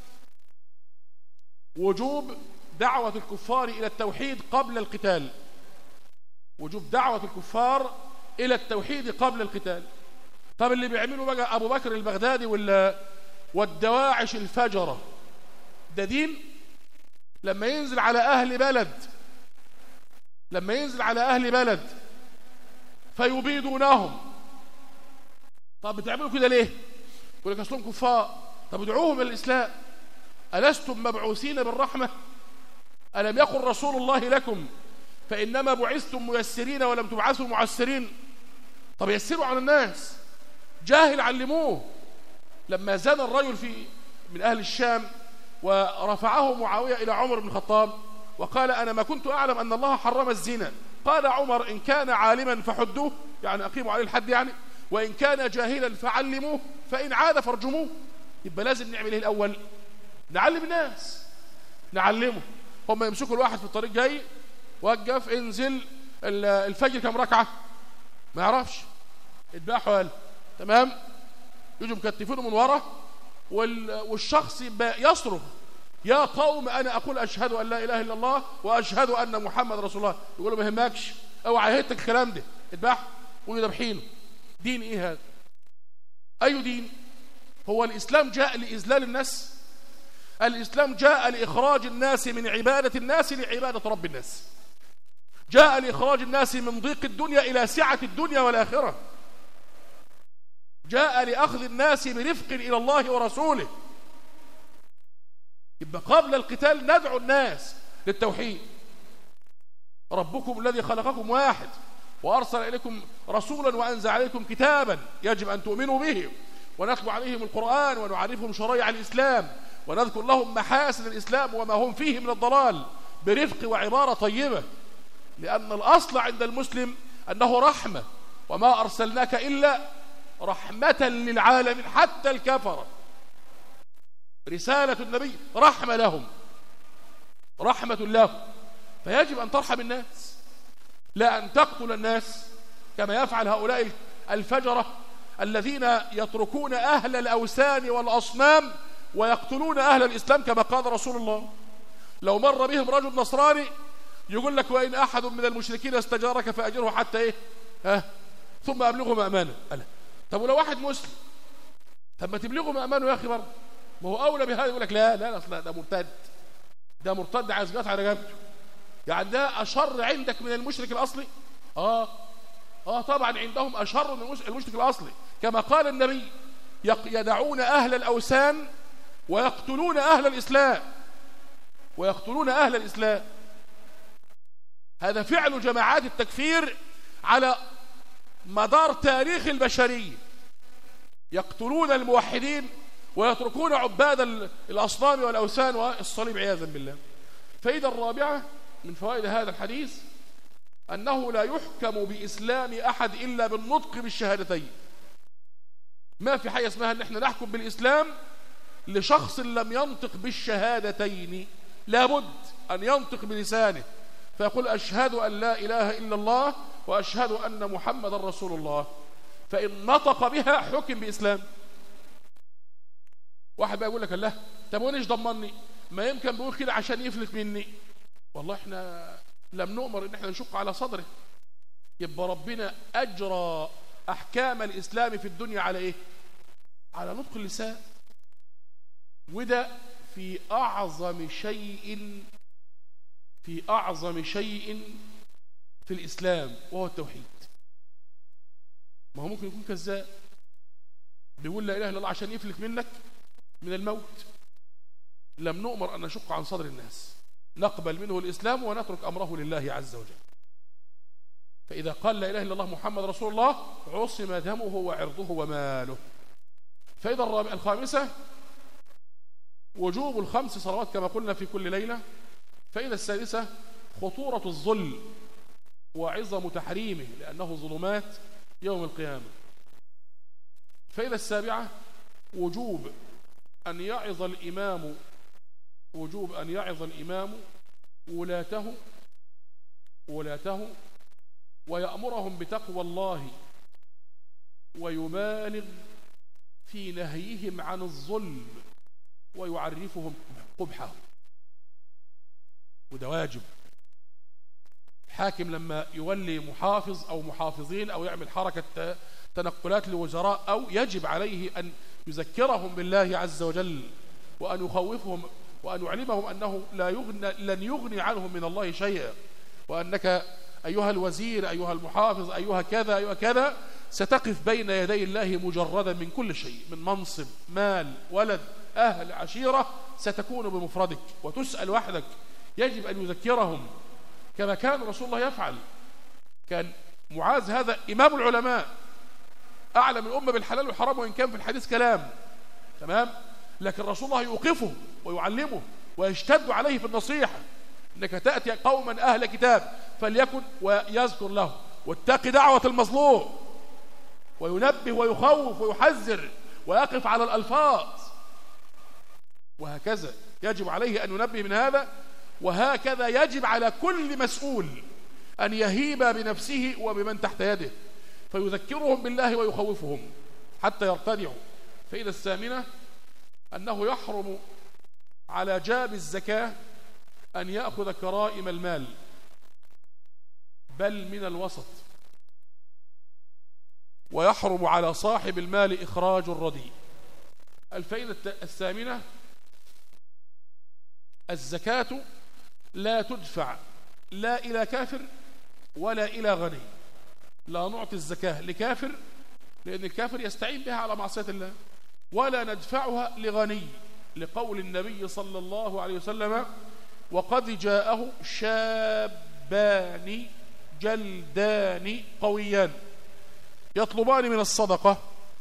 وجوب دعوة الكفار إلى التوحيد قبل القتال، وجوب دعوة الكفار إلى التوحيد قبل القتال. طب اللي بيعملوا بقى أبو بكر البغدادي والدواعش الفجرة، ده دين؟ لما ينزل على أهل بلد لما ينزل على أهل بلد فيبيدونهم، طب بتعملوا كده ليه؟ يقول لك أصلهم كفار. طب ادعوهم إلى الإسلام. ألستم مبعوثين بالرحمة؟ ألم يقل رسول الله لكم فإنما بعثتم ميسرين ولم تبعثوا معسرين؟ طب يسروا على الناس، جاهل علموه. لما زان الرجل في من أهل الشام ورفعه معاوية إلى عمر بن الخطاب وقال أنا ما كنت أعلم أن الله حرم الزنا، قال عمر إن كان عالما فحدوه، يعني أقيموا عليه الحد يعني، وإن كان جاهلا فعلموه، فإن عاد فارجموه. يبقى لازم نعمل إيه الأول؟ نعلم الناس، نعلمه. هم يمسكوا الواحد في الطريق جاي، وقف، انزل الفجر كم ركعة، ما يعرفش، اتباحوا قال تمام، يجوا مكتفينه من ورا، والشخص يصرخ يا قوم أنا أقول أشهد أن لا إله إلا الله وأشهد أن محمد رسول الله، يقول له ما يهمكش، اوعى هيتك الكلام ده، اتباح ويذبحينه. دين إيه هذا؟ أي دين؟ هو الإسلام جاء لإذلال الناس؟ الإسلام جاء لإخراج الناس من عبادة الناس لعبادة رب الناس، جاء لإخراج الناس من ضيق الدنيا إلى سعة الدنيا والآخرة، جاء لأخذ الناس برفق إلى الله ورسوله. يبقى قبل القتال ندعو الناس للتوحيد. ربكم الذي خلقكم واحد وأرسل إليكم رسولا وأنزل عليكم كتابا يجب أن تؤمنوا به، ونتلو عليهم القرآن ونعرفهم شرائع الإسلام ونذكر لهم محاسن الإسلام وما هم فيه من الضلال برفق وعبارة طيبة، لأن الأصل عند المسلم أنه رحمة، وما أرسلناك إلا رحمة للعالمين، حتى الكفرة رسالة النبي رحمة لهم، رحمة لهم، فيجب أن ترحم الناس، لا أن تقتل الناس كما يفعل هؤلاء الفجرة الذين يتركون أهل الأوثان والأصنام ويقتلون أهل الإسلام كما قال رسول الله. لو مر بهم رجل نصراني يقول لك وإن أحد من المشركين استجارك فأجره حتى إيه ها ثم أبلغه مأمانه. ألا طب ولو واحد مسلم، طب ما تبلغه مأمانه يا أخي برضه، ما هو أولى بهذا. يقول لك لا لا لا ده مرتد، ده مرتد عايز قطع رقبته، يعني ده أشر عندك من المشرك الأصلي؟ آه آه طبعا عندهم أشر من المشرك الأصلي، كما قال النبي يدعون أهل الأوثان ويقتلون أهل الإسلام، ويقتلون أهل الإسلام. هذا فعل جماعات التكفير على مدار تاريخ البشرية، يقتلون الموحدين ويتركون عباد الأصنام والأوثان والصليب عياذا بالله. فإذا الرابعة من فوائد هذا الحديث أنه لا يحكم بإسلام أحد إلا بالنطق بالشهادتين. ما في حاجة اسمها أن احنا نحكم بالإسلام لشخص لم ينطق بالشهادتين، لابد أن ينطق بلسانه فيقول أشهد أن لا إله إلا الله وأشهد أن محمد رسول الله، فإن نطق بها حكم بإسلام. واحد بقى يقول لك الله طب وليش ضمني؟ ما يمكن بيقول كده عشان يفلت مني. والله احنا لم نؤمر ان احنا نشق على صدره. يبقى ربنا أجرى أحكام الإسلام في الدنيا على إيه؟ على نطق اللسان، وده في أعظم شيء في أعظم شيء في الإسلام وهو التوحيد. ما هو ممكن يكون كذاب بيقول لا إله إلا الله عشان يفلت منك من الموت. لم نؤمر أن نشق عن صدر الناس، نقبل منه الإسلام ونترك أمره لله عز وجل. فإذا قال لا إله إلا الله محمد رسول الله عصم دمه وعرضه وماله. فإذا الخامسة وجوب الخمس صلوات كما قلنا في كل ليلة. فإذا السادسة خطورة الظلم وعظم تحريمه لأنه ظلمات يوم القيامة. فإذا السابعة وجوب أن يعظ الإمام وجوب أن يعظ الإمام ولاته ولاته ويأمرهم بتقوى الله ويبالغ في نهيهم عن الظلم ويعرفهم قبحه. وده واجب. الحاكم لما يولي محافظ أو محافظين أو يعمل حركة تنقلات لوزراء أو يجب عليه أن يذكرهم بالله عز وجل وأن يخوفهم وأن يعلمهم أنه لا يغنى لن يغني عنهم من الله شيئا، وأنك أيها الوزير أيها المحافظ أيها كذا أيها كذا ستقف بين يدي الله مجردا من كل شيء، من منصب مال ولد أهل عشيرة، ستكون بمفردك وتسأل وحدك. يجب أن يذكرهم كما كان رسول الله يفعل. كان معاذ هذا إمام العلماء أعلم الأمة بالحلال والحرام وإن كان في الحديث كلام تمام، لكن رسول الله يوقفه ويعلمه ويشتد عليه في النصيحة. إنك تأتي قوما أهل كتاب فليكن ويذكر له واتق دعوة المظلوم وينبه ويخوف ويحذر ويقف على الألفاظ، وهكذا يجب عليه أن ينبه من هذا. وهكذا يجب على كل مسؤول أن يهيب بنفسه وبمن تحت يده فيذكرهم بالله ويخوفهم حتى يرتدعوا. فإذا الثامنة أنه يحرم على جاب الزكاة أن يأخذ كرائم المال بل من الوسط، ويحرم على صاحب المال إخراج الرديء. الفائدة الثامنة الزكاة لا تدفع لا إلى كافر ولا إلى غني. لا نعطي الزكاة لكافر لأن الكافر يستعين بها على معصية الله، ولا ندفعها لغني لقول النبي صلى الله عليه وسلم وقد جاءه شابان جلدان قويان يطلبان من الصدقة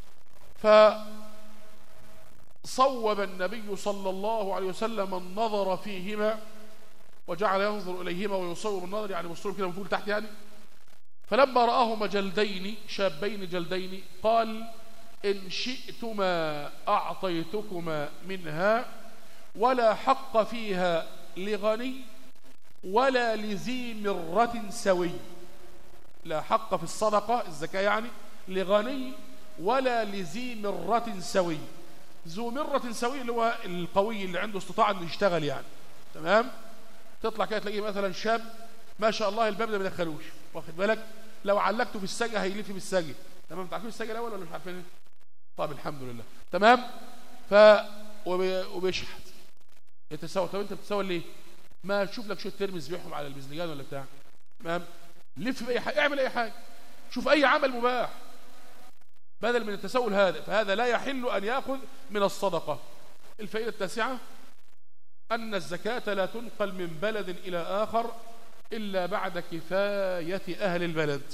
فصوب النبي صلى الله عليه وسلم النظر فيهما وجعل ينظر إليهما ويصوب النظر يعني مصطلب كده من فوق تحت يعني. فلما رآهما جلدين شابين جلدين قال إن شئتما أعطيتكما منها ولا حق فيها لغني ولا لذي مرة سوي. لا حق في الصدقة الزكاة يعني لغني ولا لذي مرة سوي. ذو مرة سوي اللي هو القوي اللي عنده استطاعة انه يشتغل يعني تمام. تطلع كده تلاقيه مثلا شاب ما شاء الله الباب ده ما يدخلوش واخد بالك، لو علقته في السجة هيلف بالسجة تمام. تعرفين السجة الاول ولا مش عارفين؟ طب الحمد لله تمام. ف وبيشحت يتساوى. طب انت بتساوي ليه؟ ما تشوف لك شويه ترمز بيحهم على البزنجان ولا بتاع تمام، لف باي حاجه اعمل اي حاجه شوف اي عمل مباح بدل من التساؤل هذا. فهذا لا يحل ان ياخذ من الصدقه. الفائده التاسعه ان الزكاه لا تنقل من بلد الى اخر الا بعد كفايه اهل البلد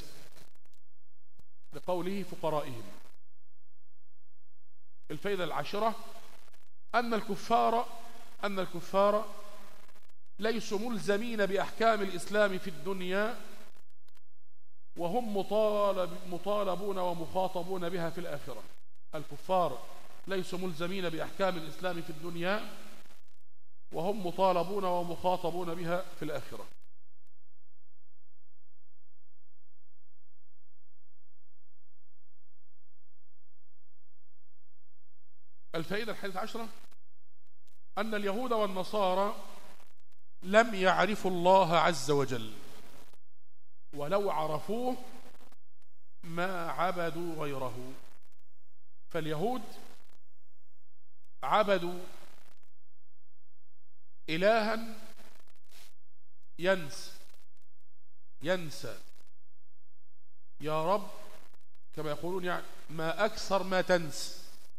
لقوله فقرائهم. الفائده العاشره ان الكفار ان الكفار ليسوا ملزمين بأحكام الإسلام في الدنيا وهم مطالب مطالبون ومخاطبون بها في الآخرة. الكفار ليسوا ملزمين بأحكام الإسلام في الدنيا وهم مطالبون ومخاطبون بها في الآخرة. الفائدة الحادية عشرة أن اليهود والنصارى لم يعرفوا الله عز وجل ولو عرفوه ما عبدوا غيره. فاليهود عبدوا إلها ينس ينسى. يا رب كما يقولون يعني ما أكثر ما تنسى.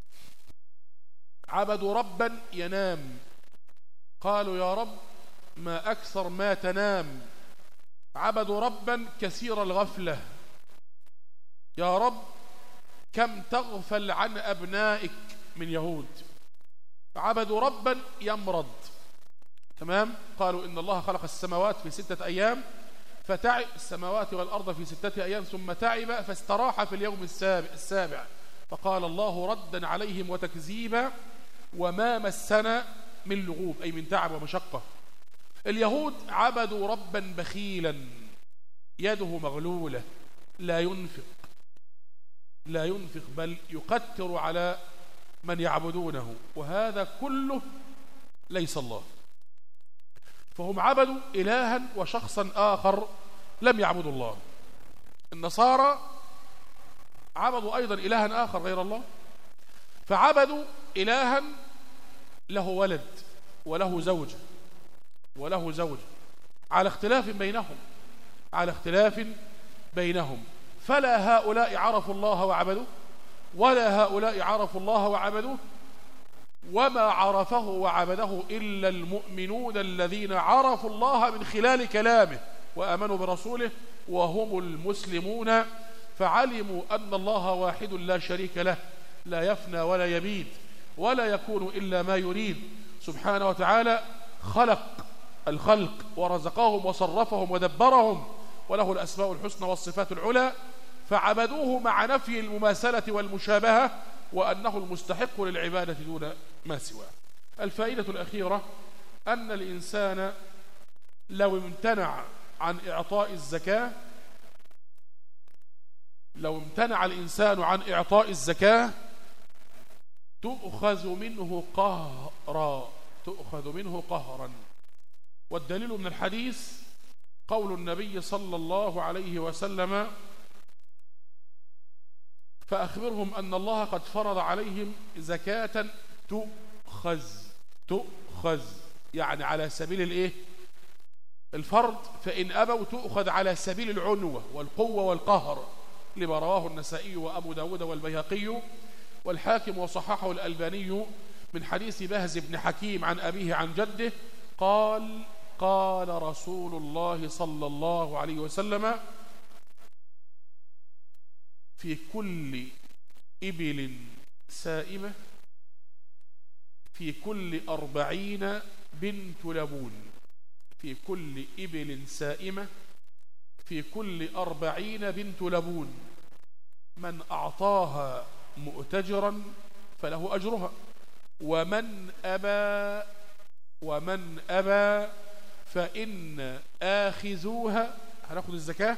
عبدوا ربا ينام، قالوا يا رب ما أكثر ما تنام. عبدوا ربا كثير الغفلة، يا رب كم تغفل عن أبنائك من يهود. عبدوا ربا يمرض، تمام. قالوا إن الله خلق السماوات في ستة أيام فتعب السماوات والأرض في ستة أيام ثم تعب فاستراح في اليوم السابع, السابع فقال الله ردا عليهم وتكذيبا وما مسنا من لغوب، أي من تعب ومشقة. اليهود عبدوا ربا بخيلا يده مغلولة، لا ينفق لا ينفق بل يقتر على من يعبدونه، وهذا كله ليس الله. فهم عبدوا إلها وشخصا آخر لم يعبدوا الله. النصارى عبدوا أيضا إلها آخر غير الله، فعبدوا إلها له ولد وله زوجة وله زوجة على اختلاف بينهم على اختلاف بينهم فلا هؤلاء عرفوا الله وعبدوه ولا هؤلاء عرفوا الله وعبدوه، وما عرفه وعبده إلا المؤمنون الذين عرفوا الله من خلال كلامه وآمنوا برسوله وهم المسلمون، فعلموا أن الله واحد لا شريك له، لا يفنى ولا يبيد ولا يكون إلا ما يريد سبحانه وتعالى. خلق الخلق ورزقهم وصرفهم ودبرهم، وله الأسماء الحسنى والصفات العلى، فعبدوه مع نفي المماثلة والمشابهة وأنه المستحق للعبادة دون ما سواه. الفائدة الأخيرة أن الإنسان لو امتنع عن إعطاء الزكاة لو امتنع الإنسان عن إعطاء الزكاة تؤخذ منه قهرا تؤخذ منه قهرا. والدليل من الحديث قول النبي صلى الله عليه وسلم فأخبرهم أن الله قد فرض عليهم زكاة تؤخذ تؤخذ يعني على سبيل الإيه؟ الفرض، فإن أبوا تؤخذ على سبيل العنوة والقوة والقهر، لما رواه النسائي وأبو داود والبيهقي والحاكم وصححه الألباني من حديث بهز بن حكيم عن أبيه عن جده قال قال رسول الله صلى الله عليه وسلم في كل إبل سائمة في كل أربعين بنت لبون في كل إبل سائمة في كل أربعين بنت لبون، من أعطاها مؤتجرا فله أجرها، ومن أبى ومن أبى فإن آخذوها هنأخذ الزكاة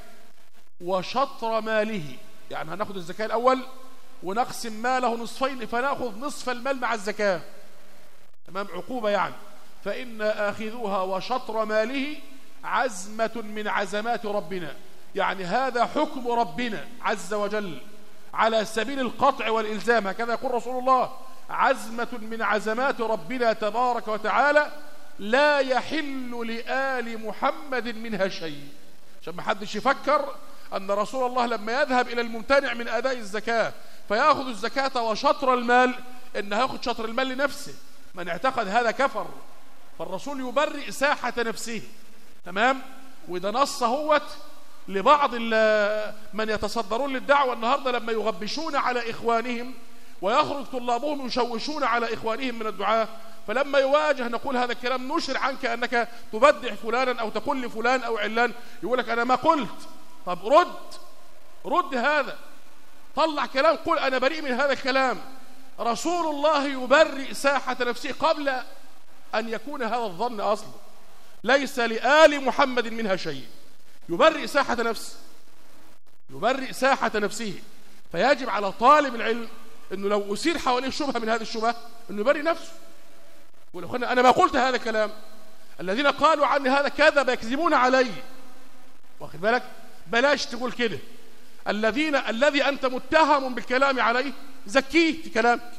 وشطر ماله، يعني هنأخذ الزكاة الأول ونقسم ماله نصفين فنأخذ نصف المال مع الزكاة، تمام، عقوبة يعني. فإن آخذوها وشطر ماله عزمة من عزمات ربنا، يعني هذا حكم ربنا عز وجل على سبيل القطع والإلزام، هكذا يقول رسول الله، عزمة من عزمات ربنا تبارك وتعالى لا يحل لآل محمد منها شيء. عشان ما حدش يفكر أن رسول الله لما يذهب إلى الممتنع من أداء الزكاة فيأخذ الزكاة وشطر المال إنه يأخذ شطر المال لنفسه، من اعتقد هذا كفر. فالرسول يبرئ ساحة نفسه، تمام. وده نص هوت لبعض من يتصدرون للدعوة النهاردة لما يغبشون على إخوانهم ويخرج طلابهم يشوشون على إخوانهم من الدعاة، فلما يواجه نقول هذا الكلام نشر عنك أنك تبدع فلانا أو تقول لفلان أو علان، يقول لك أنا ما قلت. طب رد رد هذا، طلع كلام، قل أنا بريء من هذا الكلام. رسول الله يبرئ ساحة نفسه قبل أن يكون هذا الظن أصلا، ليس لآل محمد منها شيء، يبرئ ساحة نفسه يبرئ ساحة نفسه. فيجب على طالب العلم أنه لو أثير حواليه شبهة من هذه الشبهة أنه يبرئ نفسه، يقول أخوانا أنا ما قلت هذا الكلام، الذين قالوا عني هذا كذب يكذبون علي، واخد بالك، بلاش تقول كده. الذين الذي أنت متهم بالكلام عليه زكيه في كلامك،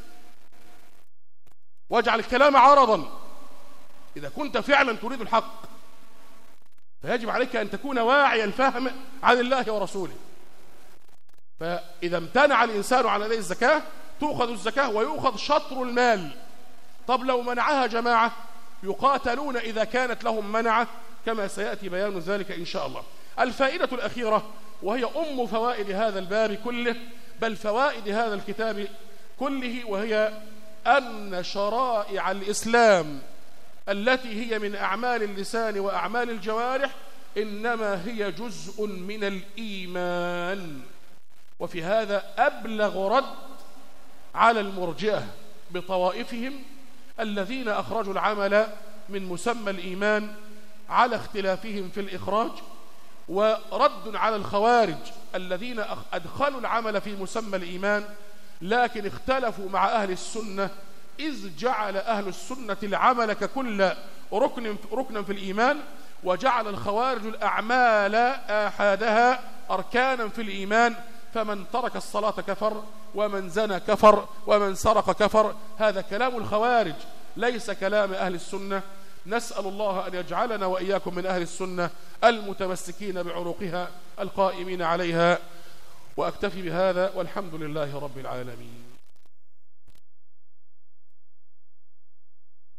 واجعل الكلام عرضا إذا كنت فعلا تريد الحق. فيجب عليك أن تكون واعي الفهم عن الله ورسوله. فإذا امتنع الإنسان عن أداء الزكاة تؤخذ الزكاة ويؤخذ شطر المال. طب لو منعها جماعة يقاتلون إذا كانت لهم منعة، كما سيأتي بيان ذلك إن شاء الله. الفائدة الأخيرة وهي أم فوائد هذا الباب كله، بل فوائد هذا الكتاب كله، وهي أن شرائع الإسلام التي هي من أعمال اللسان وأعمال الجوارح إنما هي جزء من الإيمان. وفي هذا أبلغ رد على المرجئة بطوائفهم الذين أخرجوا العمل من مسمى الإيمان على اختلافهم في الإخراج، ورد على الخوارج الذين أدخلوا العمل في مسمى الإيمان لكن اختلفوا مع أهل السنة، إذ جعل أهل السنة العمل ككل ركن ركنا في الإيمان، وجعل الخوارج الأعمال آحادها أركانا في الإيمان. فمن ترك الصلاة كفر، ومن زنى كفر، ومن سرق كفر. هذا كلام الخوارج ليس كلام أهل السنة. نسأل الله أن يجعلنا وإياكم من أهل السنة المتمسكين بعروقها القائمين عليها. وأكتفي بهذا والحمد لله رب العالمين.